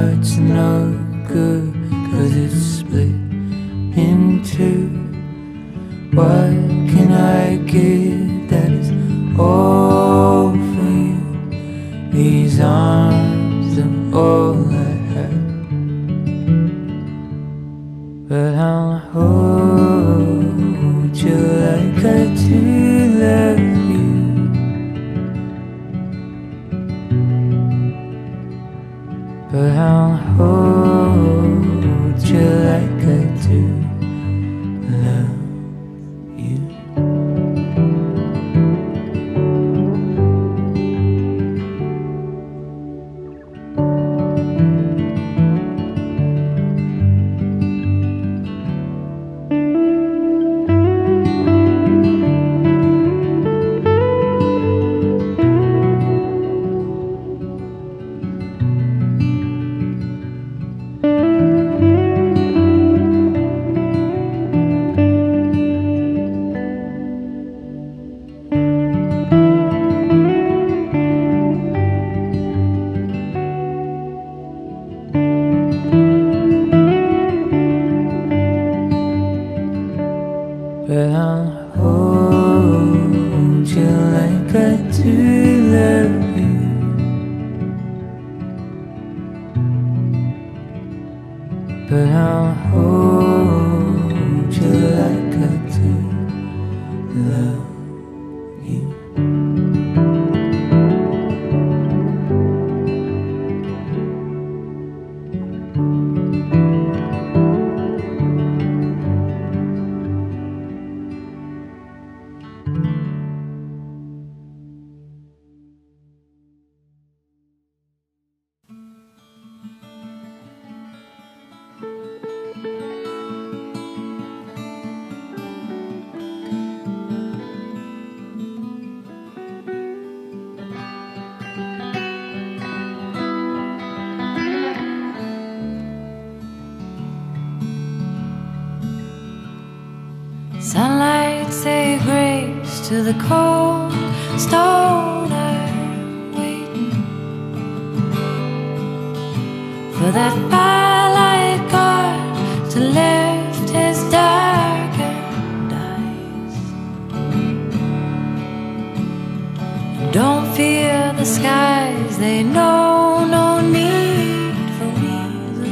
heart's no good, 'cause it's split in two. What can I give that is all for you? These arms are all I have, but I'll hold you like I do love you. But I'll hold you like I do love you. But I'll hold you like I do love you. But I'll hold you like I do love you. Sunlight say grace to the cold stone I'm waiting for that firelight God to lift his darkened eyes. Don't fear the skies, they know no need for reason.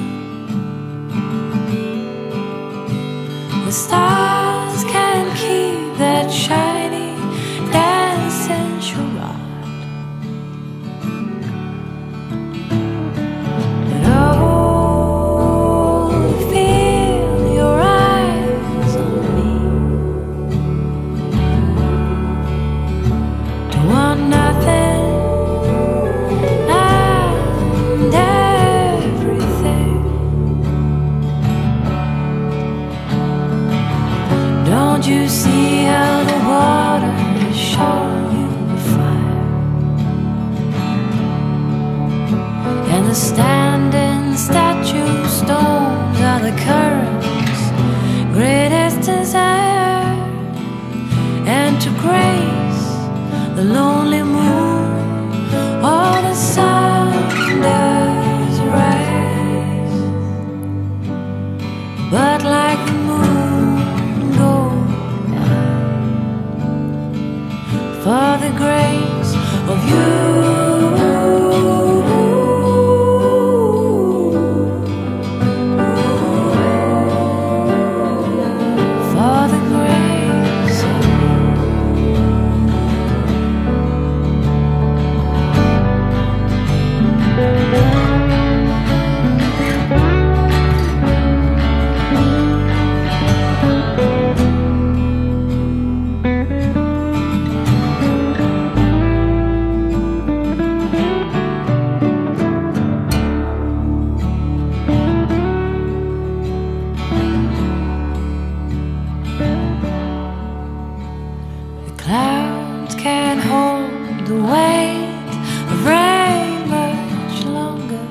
The stars can't keep that shiny dancing charade. But oh, feel your eyes on me. Don't want nothing and everything. Don't you see how the water is showing you the fire, and the standing statue stones are the current's greatest desire, and to grace the lonely moon all the sun does rise. But like the moon for the grace of you, for the grace of clouds can't hold the weight of rain much longer.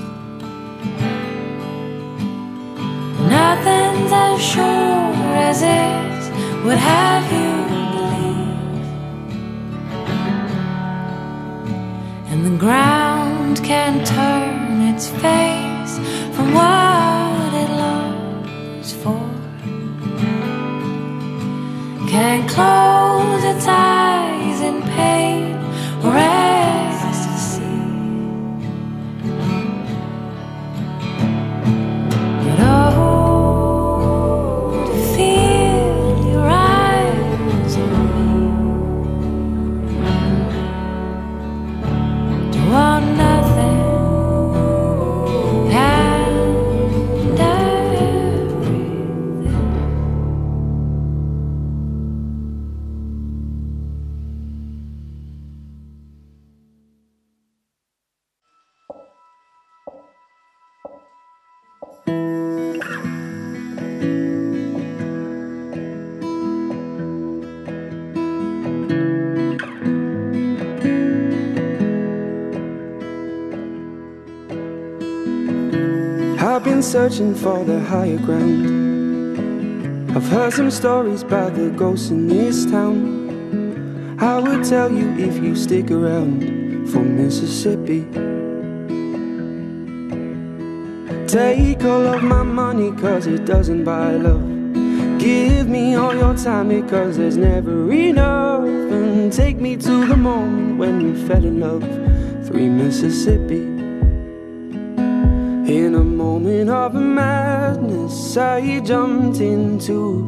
Nothing's as sure as it would have you believe, and the ground can't turn its face rise from what it longs for. Can't close its eyes in pain or ecstasy. But oh, to feel your eyes on me, to want nothing and everything. I've been searching for the higher ground. I've heard some stories about the ghosts in this town. I would tell you if you stick around for Mississippi. Take all of my money cause it doesn't buy love. Give me all your time because there's never enough. And take me to the moment when we fell in love. Three Mississippi. In a moment of madness, I jumped into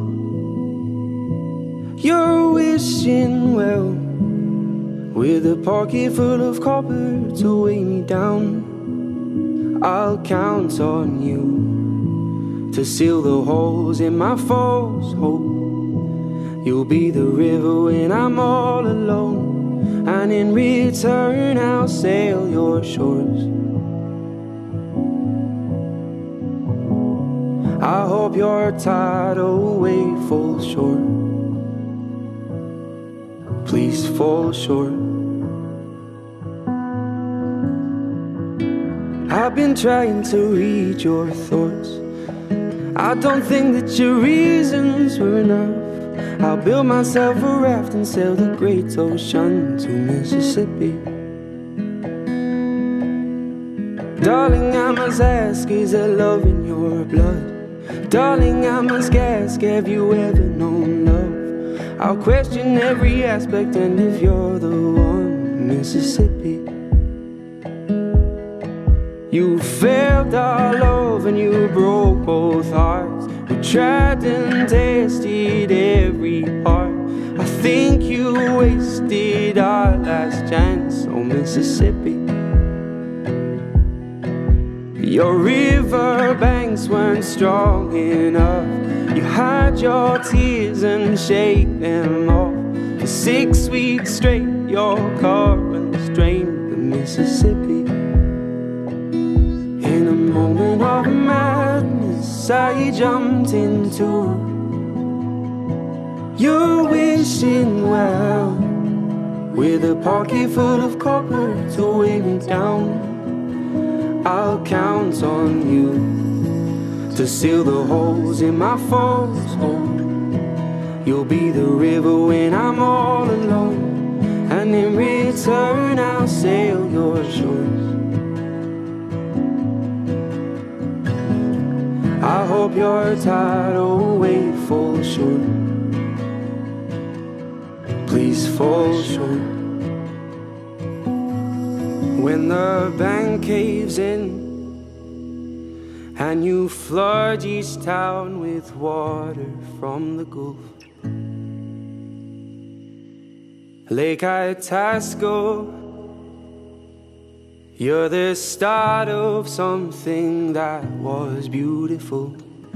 your wishing well, with a pocket full of copper to weigh me down. I'll count on you to seal the holes in my false hope. You'll be the river when I'm all alone, and in return I'll sail your shores. I hope your tidal wave falls short. Please fall short. I've been trying to read your thoughts. I don't think that your reasons were enough. I'll build myself a raft and sail the great ocean to Mississippi. Darling, I must ask, is there love in your blood? Darling, I must ask, have you ever known love? I'll question every aspect, and if you're the one, Mississippi. You failed our love and you broke both hearts. We tried and tested every part. I think you wasted our last chance, oh Mississippi. Your river banks weren't strong enough. You hide your tears and shake them off. For six weeks straight your currents drained the Mississippi. In a moment of madness I jumped into your wishing well, with a pocket full of copper to weigh me down. I'll count on you to seal the holes in my false hope. You'll be the river when I'm all alone, and in return I'll sail your shores. I hope your tidal wave falls short. Please fall short. When the bank caves in and you flood each town with water from the Gulf, Lake Itasco, you're the start of something that was beautiful.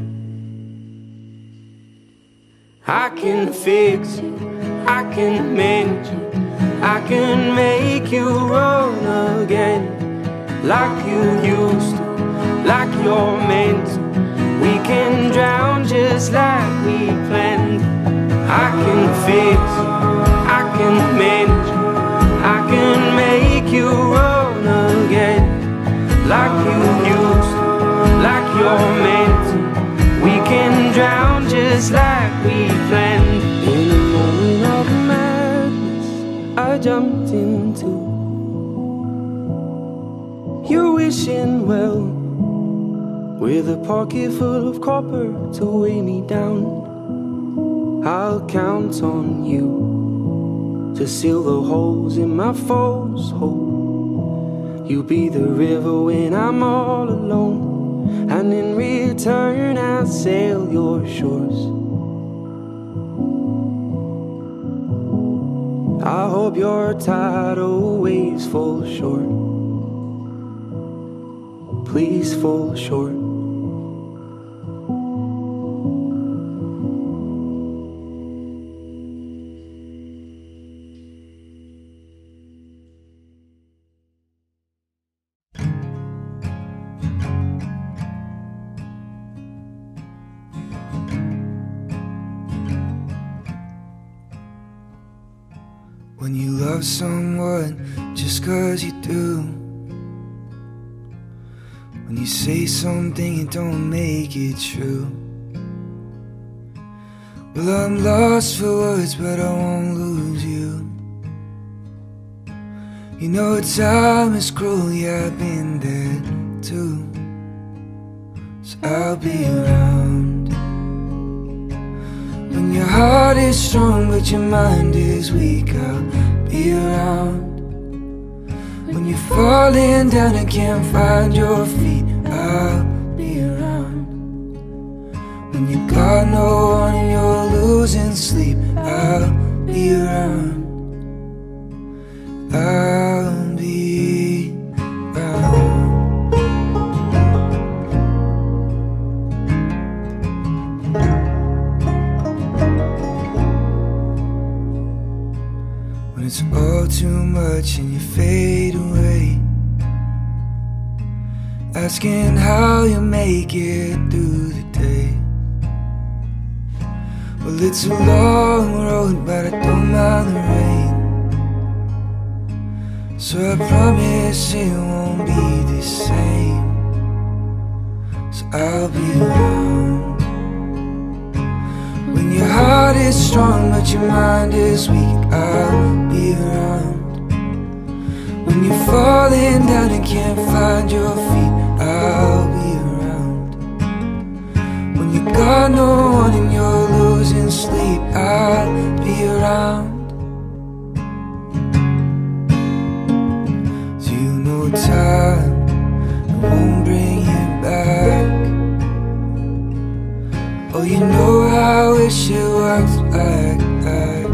I can fix you, I can mend you, I can make you run again, like you used to, like you're meant to. We can drown just like we planned. I can fix you, I can mend you, I can make you run again, like you used to, like you're meant to. We can drown just like we planned. In a moment of madness I jumped into your wishing well, with a pocket full of copper to weigh me down. I'll count on you to seal the holes in my false hope. You'll be the river when I'm all alone, and in return I'll sail your shores. I hope your tidal waves fall short. Please fall short. When you love someone just 'cause you do, when you say something and don't make it true. Well, I'm lost for words, but I won't lose you. You know time is cruel, yeah, I've been there too. So I'll be around. When your heart is strong but your mind is weak, I'll be around. When you're falling down and can't find your feet, I'll be around. When you got no one and you're losing sleep, I'll be around. I'll be around. When it's all too much and you fade away, asking how you make it through the day. Well, it's a long road, but I don't mind the rain. So I promise it won't be the same. So I'll be around. When your heart is strong but your mind is weak, I'll be around. When you're falling down and can't find your feet, I'll be around. When you got no one and you're losing sleep, I'll be around. Do you know time won't bring you back? Oh, you know I wish it worked like that.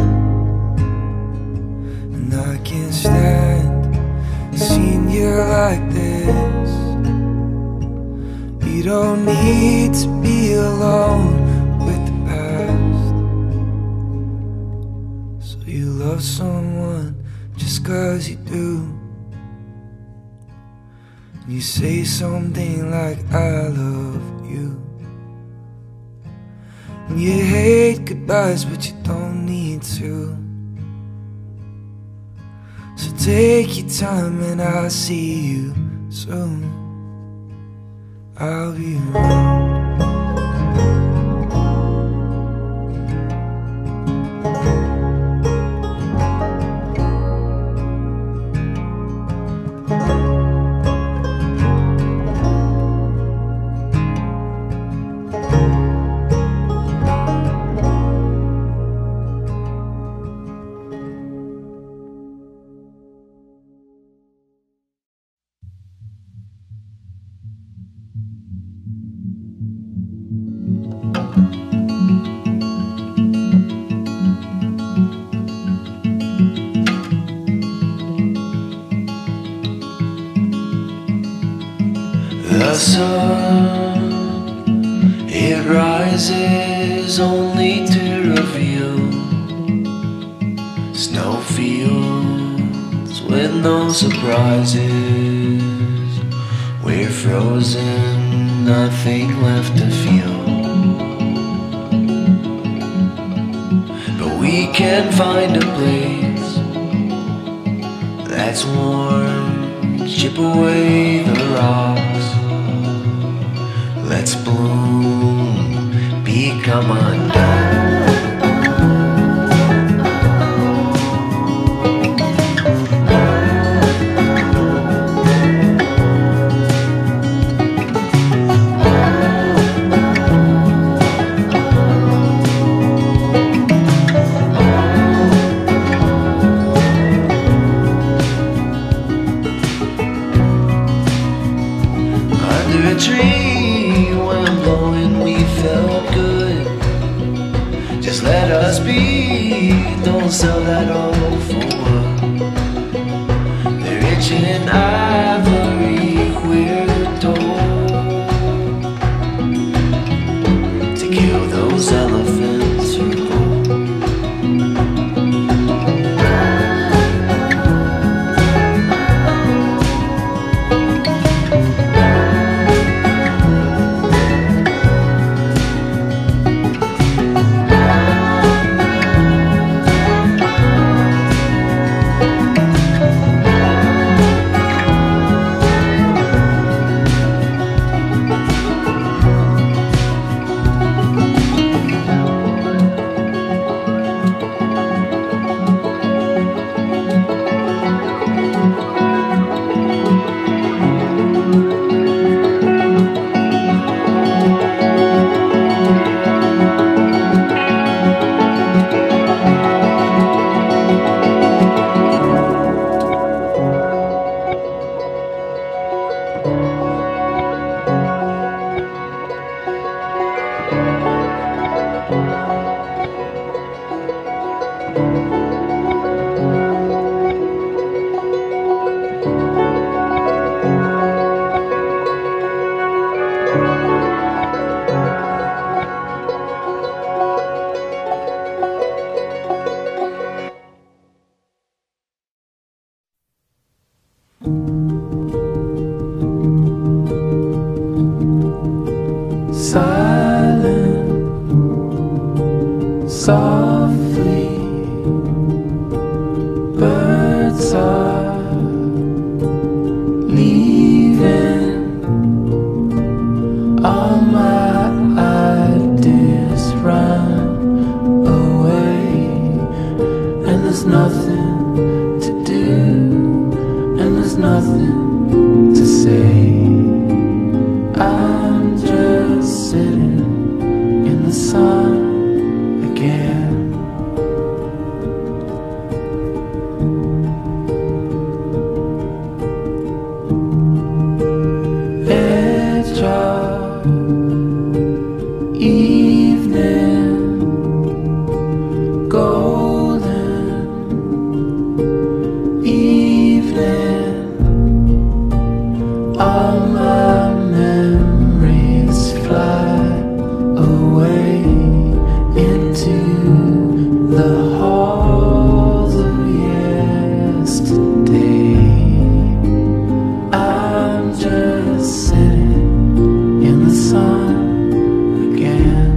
And I can't stand seeing you like this. You don't need to be alone with the past. So you love someone just 'cause you do. And you say something like I love you. And you hate goodbyes but you don't need to. So take your time and I'll see you soon. I'll be around. The sun, it rises only to reveal snowfields with no surprises. We're frozen, nothing left to feel. But we can find a place that's warm, chip away the rocks. Let's bloom, become undone. under a tree, wind blowing, we felt good. Just let us be, don't sell that all for what? They're itching in ivory, we're told to kill those elephants for gold. Silent, softly, birds are leaving. All my ideas run away, and there's nothing to do, and there's nothing to say. I'm just sitting in the sun again. Edge of evening, golden evening. All my memories fly away into the halls of yesterday. I'm just sitting in the sun again.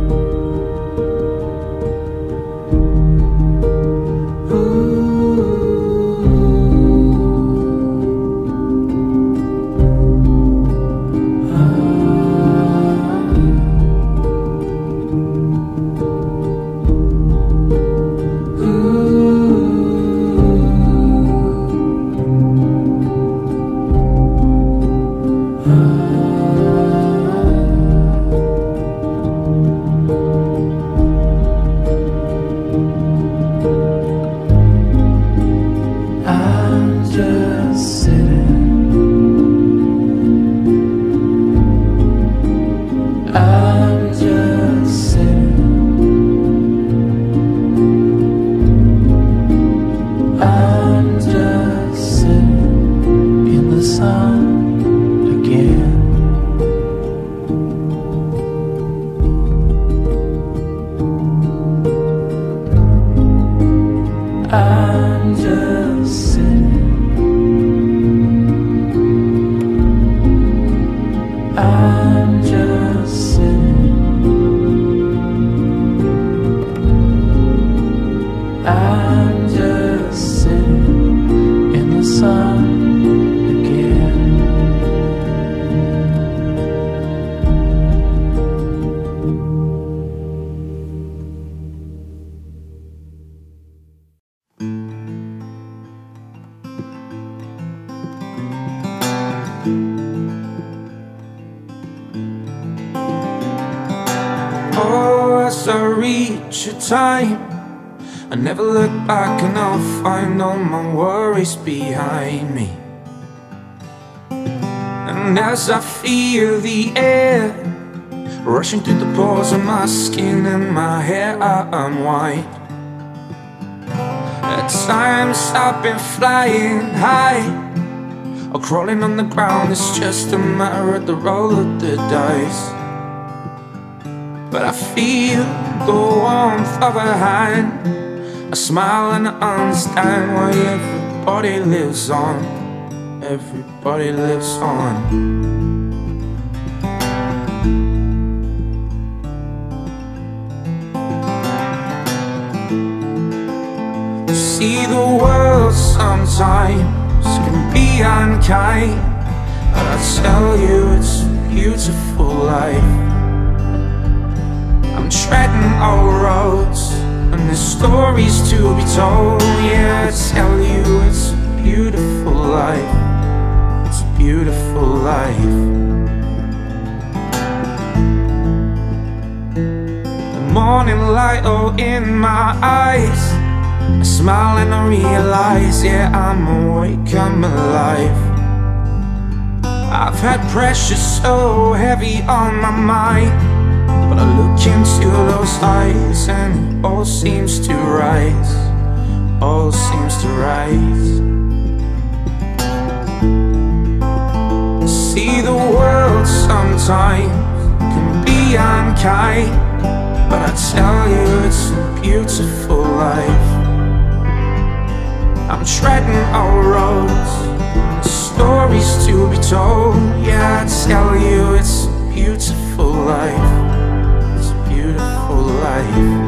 I'm just sitting. I'm just sitting. I'm just sitting in the sun again. I'm just sitting. I'm just sitting. I'm just sitting in the sun again. Oh, as I reach a time, I never look back and I'll find all my worries behind me. And And as I feel the air rushing through the pores of my skin and my hair, I unwind. At times I've been flying high or crawling on the ground. It's just a matter of the roll of the dice. But I feel the warmth of a hand, a smile and I understand why everybody lives on. Everybody lives on. See, the world sometimes can be unkind, but I tell you it's a beautiful life. I'm treading old roads and there's stories to be told. Yeah, I tell you it's a beautiful life. It's a beautiful life. The morning light, oh, in my eyes, I smile and I realize, yeah, I'm awake, I'm alive. I've had pressure so heavy on my mind, but I look into those eyes and it all seems to rise. All seems to rise. See, the world sometimes can be unkind, but I tell you it's a beautiful life. I'm treading old roads, stories to be told. Yeah, I tell you it's a beautiful life. It's a beautiful life.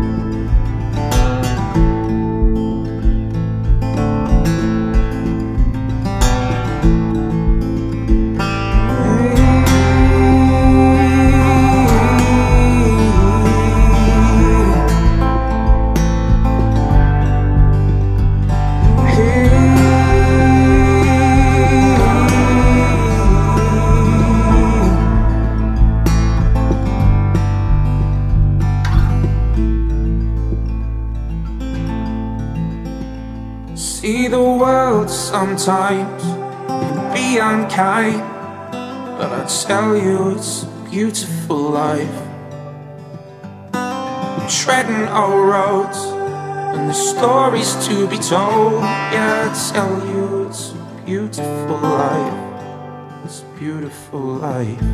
See, the world sometimes can be unkind, but I tell you it's a beautiful life. I'm treading old roads and there's stories to be told. Yeah, I tell you it's a beautiful life. It's a beautiful life.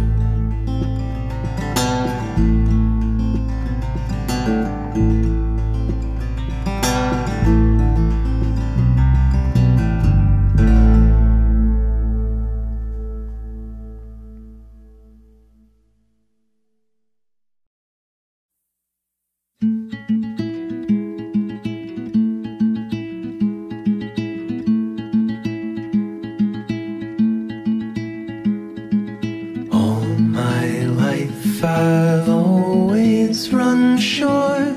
I've always run short.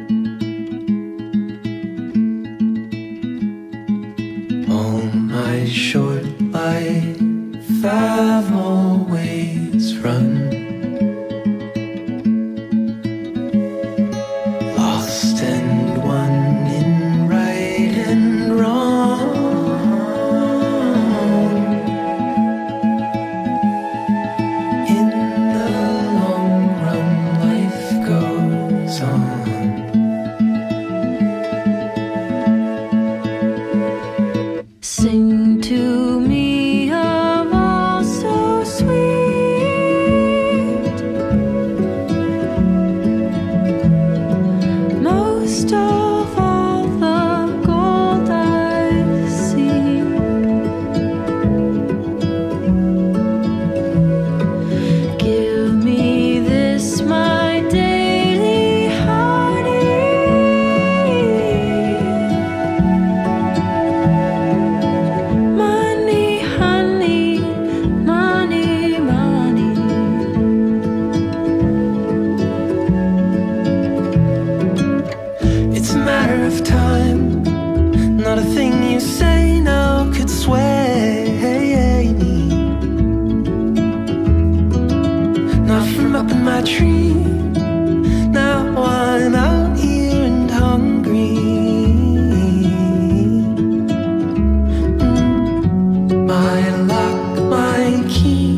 All my short life I've always run. Lost and won in right and wrong. In sing to me of all so sweet, most of all the gold I see. Give me this my daily honey, money, honey, money, money. It's a matter of time, not a thing you say now could sway me. Not from up in my tree, now I'm out here and hungry. Mm. My lock, my key,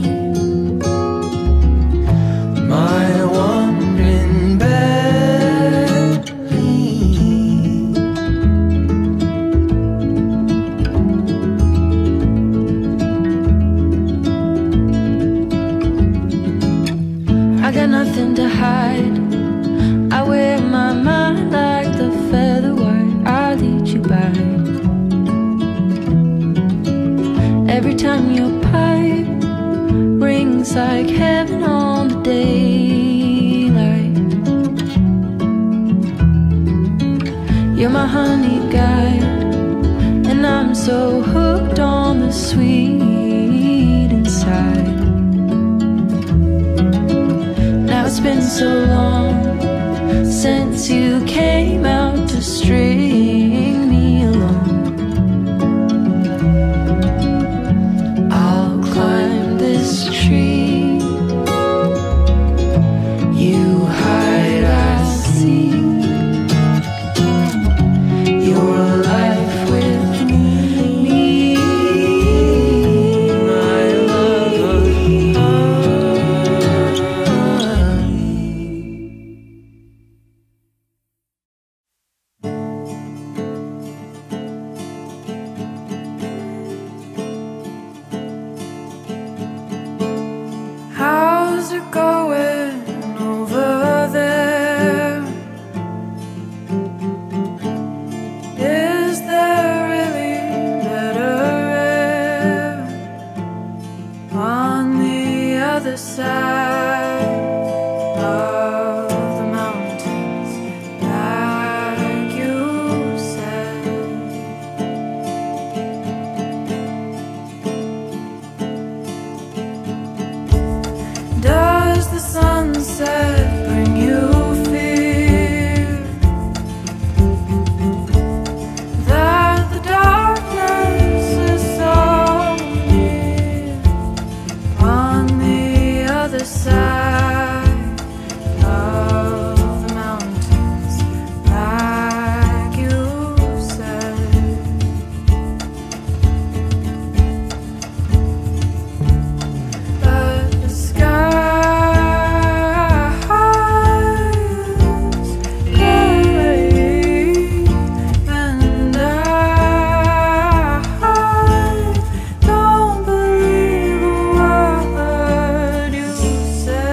got nothing to hide. I wear my mind like the feather white I lead you by. Every time your pipe rings like heaven on the daylight. You're my honey guide, and I'm so hooked on the sweet inside. Now it's been so long since you came out to string me along. I'll climb this tree, you hide, I see your life with me, my lover. How's it going over there? Is there really better air on the other side of the mountains, like you said? Does the sunset bring you fear that the darkness is so near on the other side of the mountains, like you said? But the sky is gray, and I don't believe a word you say.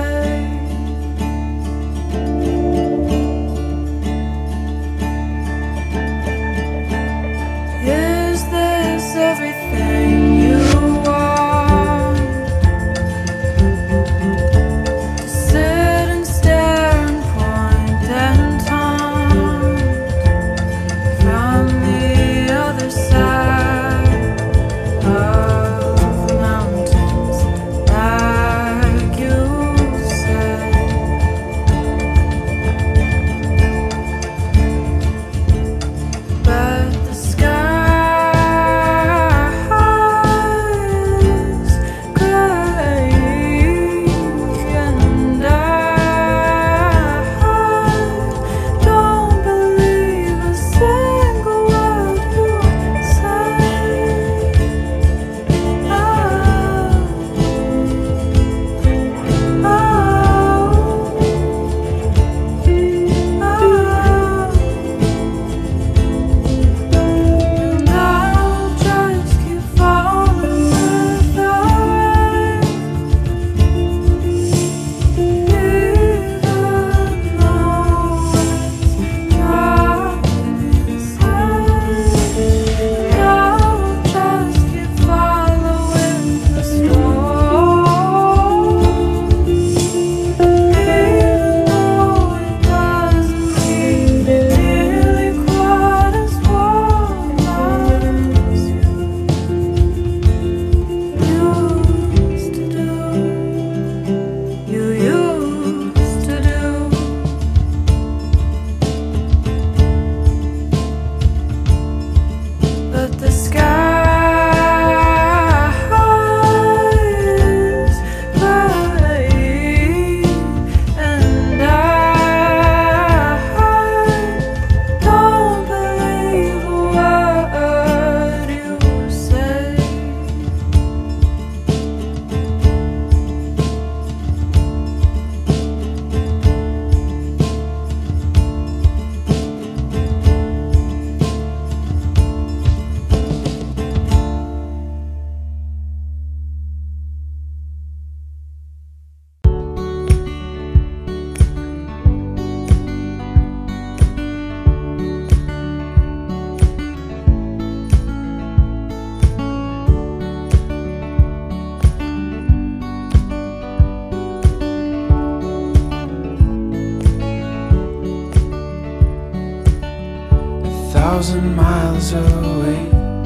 thousand miles away.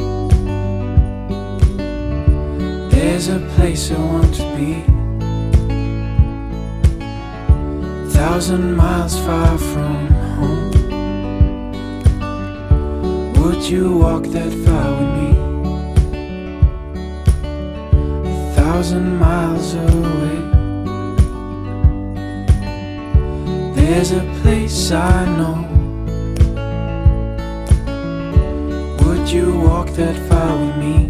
There's a place I want to be, a thousand miles far from home. Would you walk that far with me? A thousand miles away. There's a place I know. Would you walk that far with me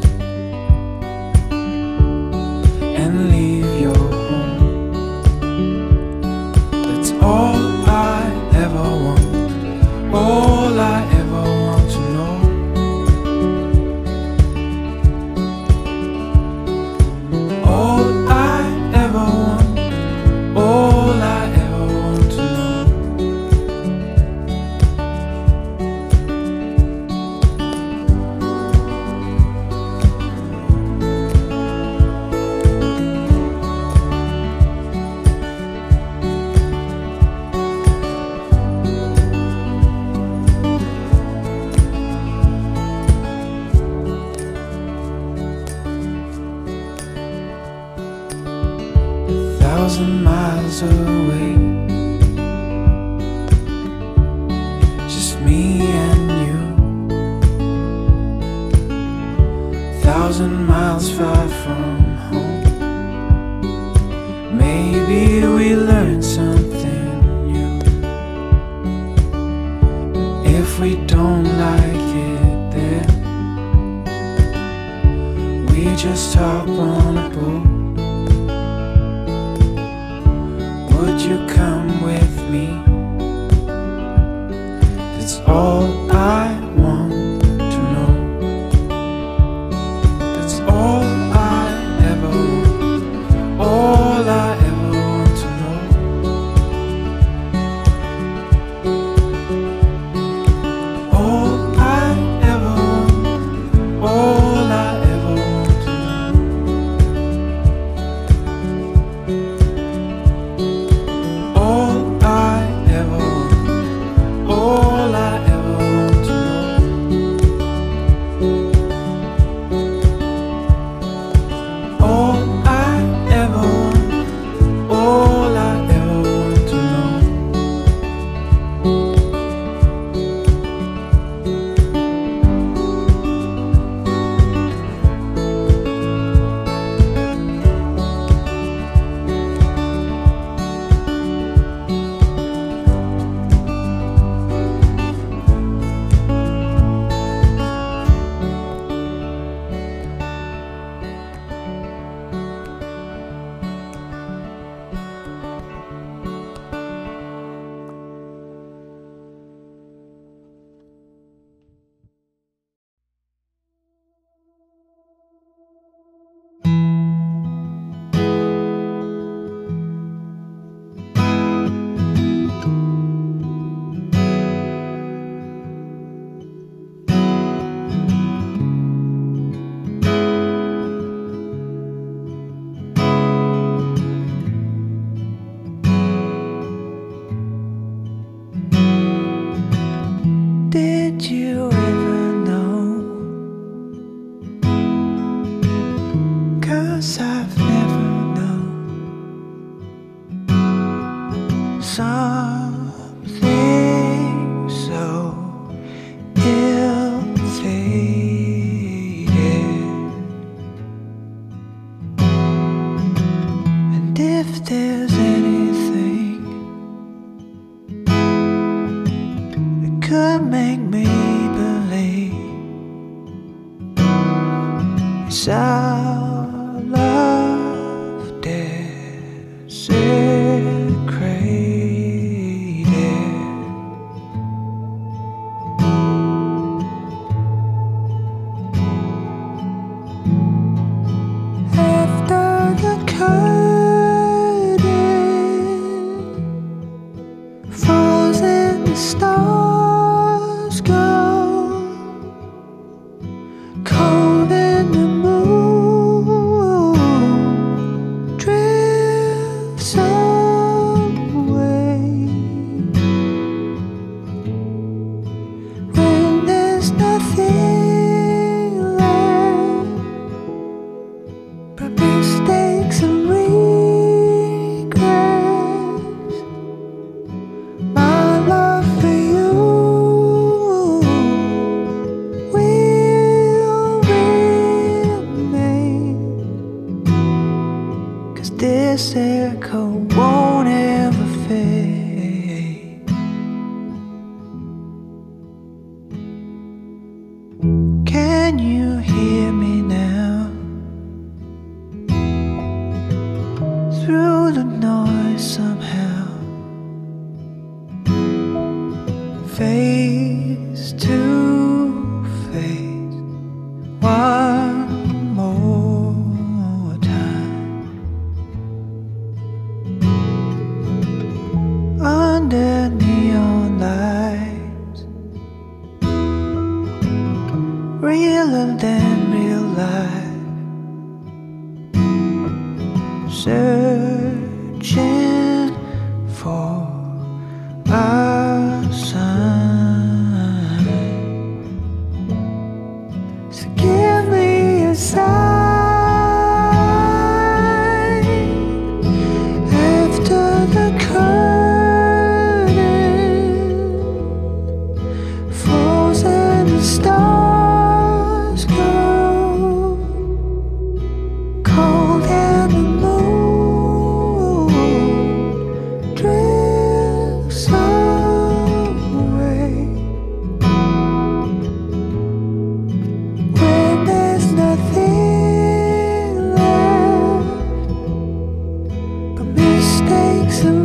and leave your home? That's all I ever want, all I ever want to know. All I ever want, all I ever want to know. Thousand miles away, just me and you. Thousand miles far from home. Maybe we learn something new. If we don't like it there, we just hop on a boat. Would you come with me? That's all I want to know. That's all I ever want, all I ever want to know. All I ever want, all I ever want to know. All I ever want, all I ever want to know. All I ever want, all I ever want to know. Did you ever know? 'Cause I've never known something so ill-fated. And if there's anything that could make me believe it's our love desecrated. After the curtain falls and the stars go cold and the moon drifts away. this echo won't ever fade. Can you hear me now? Through the noise somehow, face to face, one more time. Under neon lights, realer than real life, searching for a sign. So give me a sign after the curtain falls and the stars go cold and the moon drifts away. When there's nothing left but mistakes and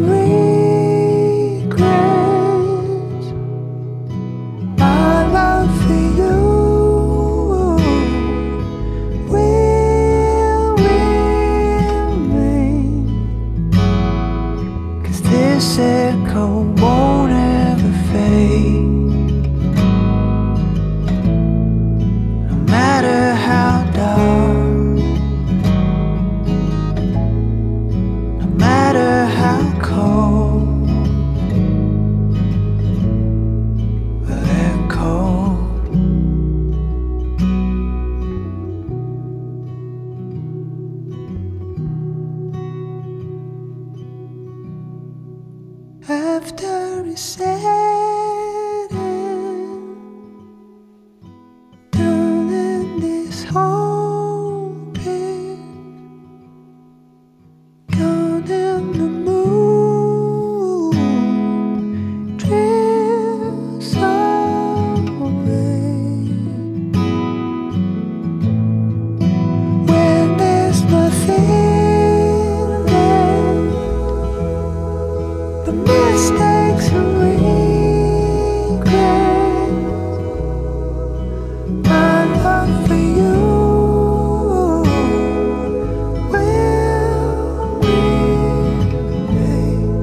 regrets, my love for you will remain. 'Cause this echo won't ever fade. No matter how dark, no matter how cold, we'll echo. After it's said and done in this whole pit, gone in the moon drifts away. When there's nothing left but mistakes and regrets, my love for you will remain.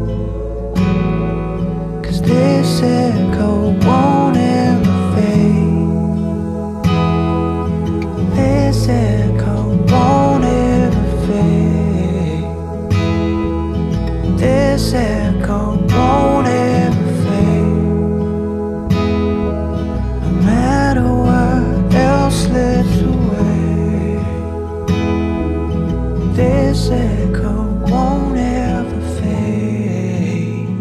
'Cause this echo won't ever fade. This echo won't ever fade. This echo won't ever fade. No matter what else slips away, this echo won't ever fade.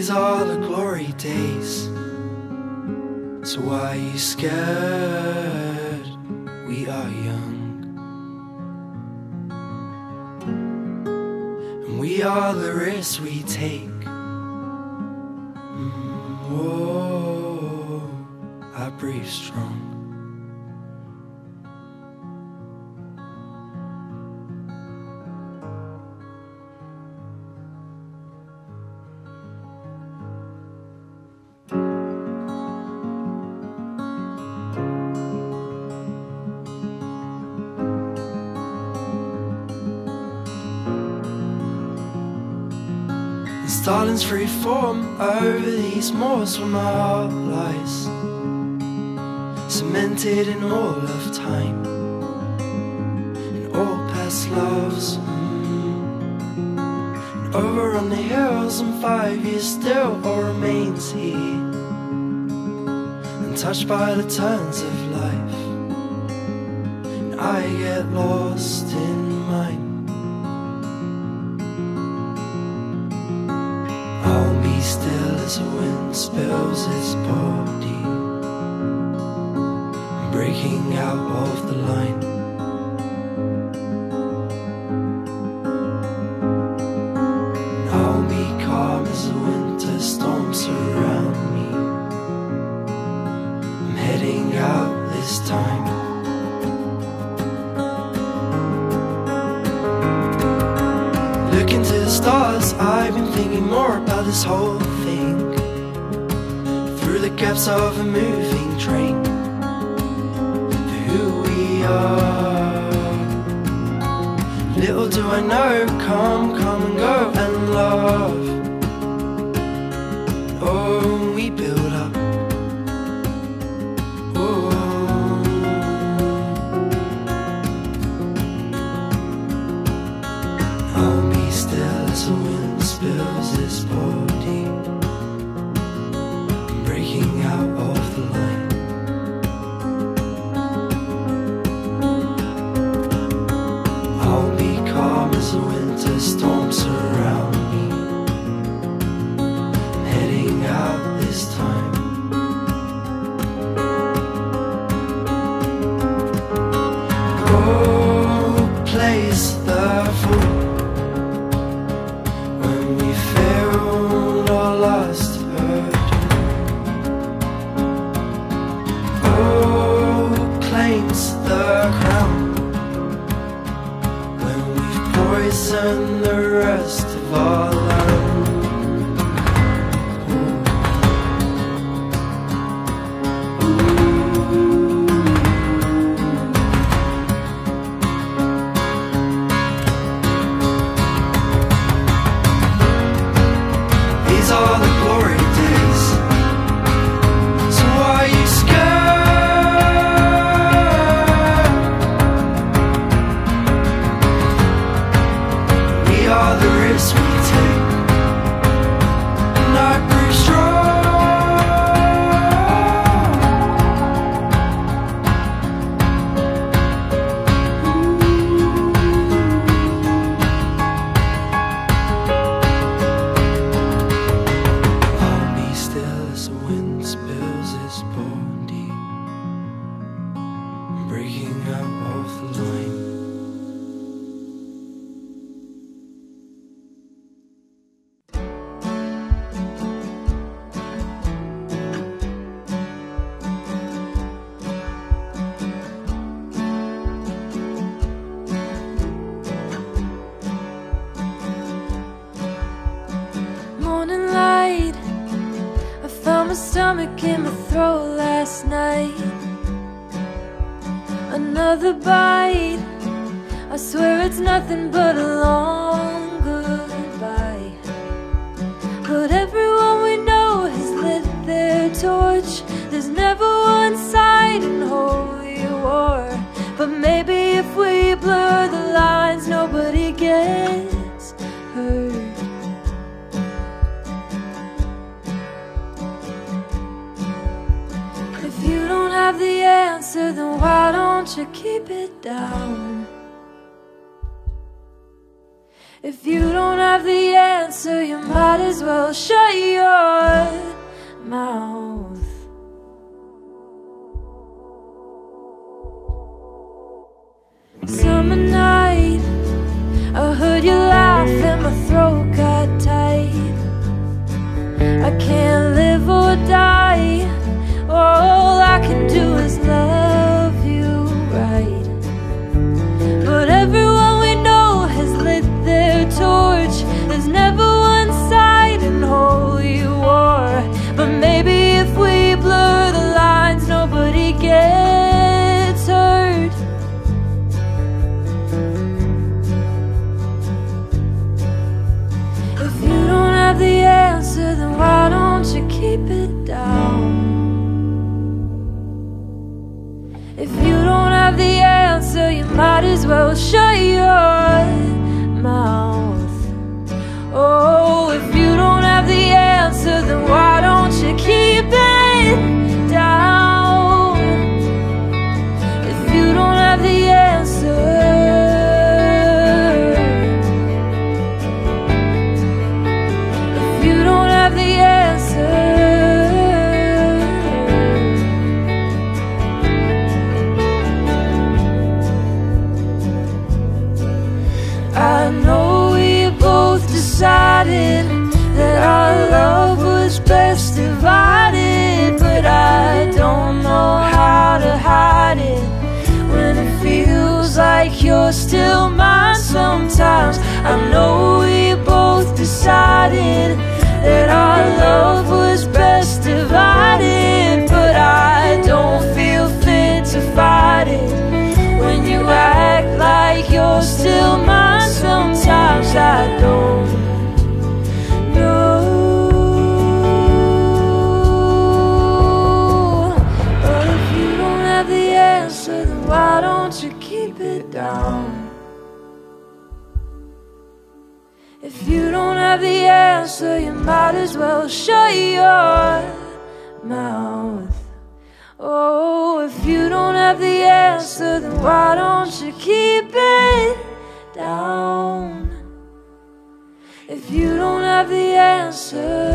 These are the glory days, so why are you scared? We are young, and we are the risks we take. Mm, whoa, I breathe strong. Starling's free form over these moors where my heart lies, cemented in all of time, in all past loves. mm. And over on the hills in five years still all remains here, untouched by the turns of life, and I get lost in mine. I'll be still as the wind spills its body, breaking out of the line. I'll be calm as the winter storms surround me. I'm heading out this time. Looking to the stars, I've been thinking more about this whole thing, through the gaps of a moving train, for who we are. Little do I know, come, come and go and love. Oh, we build up. Oh, I'll be still as the wind spills its body, breaking out of the line. I'll be calm as the winter storms surround me. I'm heading out this time. Go place the fool when we failed or lost her. Oh, claims the crown when we've poisoned the rest of our land. These are the glory days, so why are you scared? We are the risks we take, and I breathe strong. I'll be still as the wind spills its body, breaking out of the line. Morning light, I found my stomach in my throat last night. Another bite, I swear it's nothing but a long goodbye. But everyone we know has lit their torch. There's never one side in holy war, but maybe if we blur the lines, nobody gets hurt. If you don't have the answer, then why don't you keep it down? If you don't have the answer, you might as well shut your mouth. Summer night, I heard you laugh and my throat got tight. I can't live or die, all I can do is love you right. But everyone we know has lit their torch. There's never one side in holy war. But maybe if we blur the lines, nobody gets hurt. If you don't have the answer, then why don't you keep it down? If you don't have the answer, you might as well shut your mouth. Oh, if you don't have the answer, then why don't you keep it down? If you don't have the answer, if you don't have the answer, I know we both decided that our love was best divided, but I don't know how to hide it when it feels like you're still mine sometimes. I know we both decided that our love was best divided, but I don't feel fit to fight it when you act like you're still mine. Sometimes I don't know. But if you don't have the answer, then why don't you keep it down? If you don't have the answer, you might as well shut your mouth. Oh, if you don't have the answer, then why don't you keep it down? If you don't have the answer,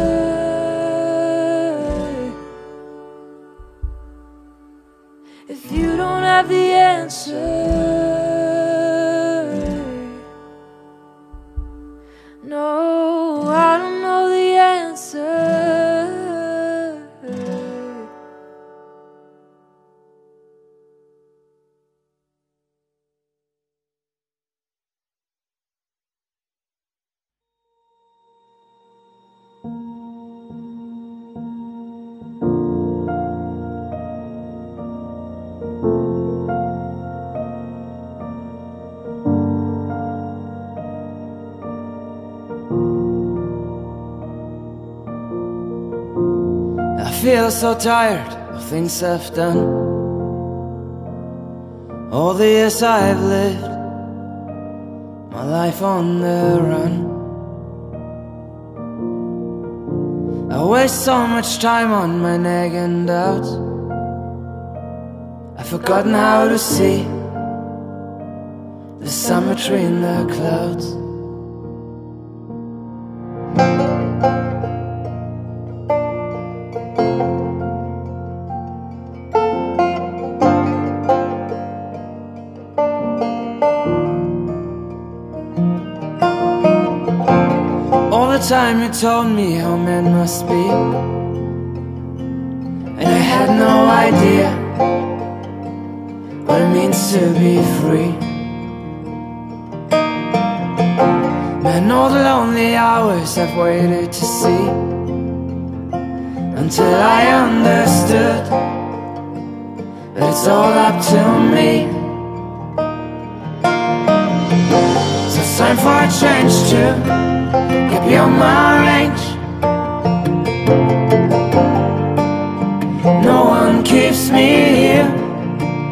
if you don't have the answer, no, I don't know the answer. I feel so tired of things I've done, all the years I've lived, my life on the run. I waste so much time on my nagging doubts. I've forgotten how to see the symmetry in the clouds. Time you told me how men must be, and I had no idea what it means to be free. Man, all the lonely hours I've waited to see, until I understood that it's all up to me. So it's time for a change to keep your mind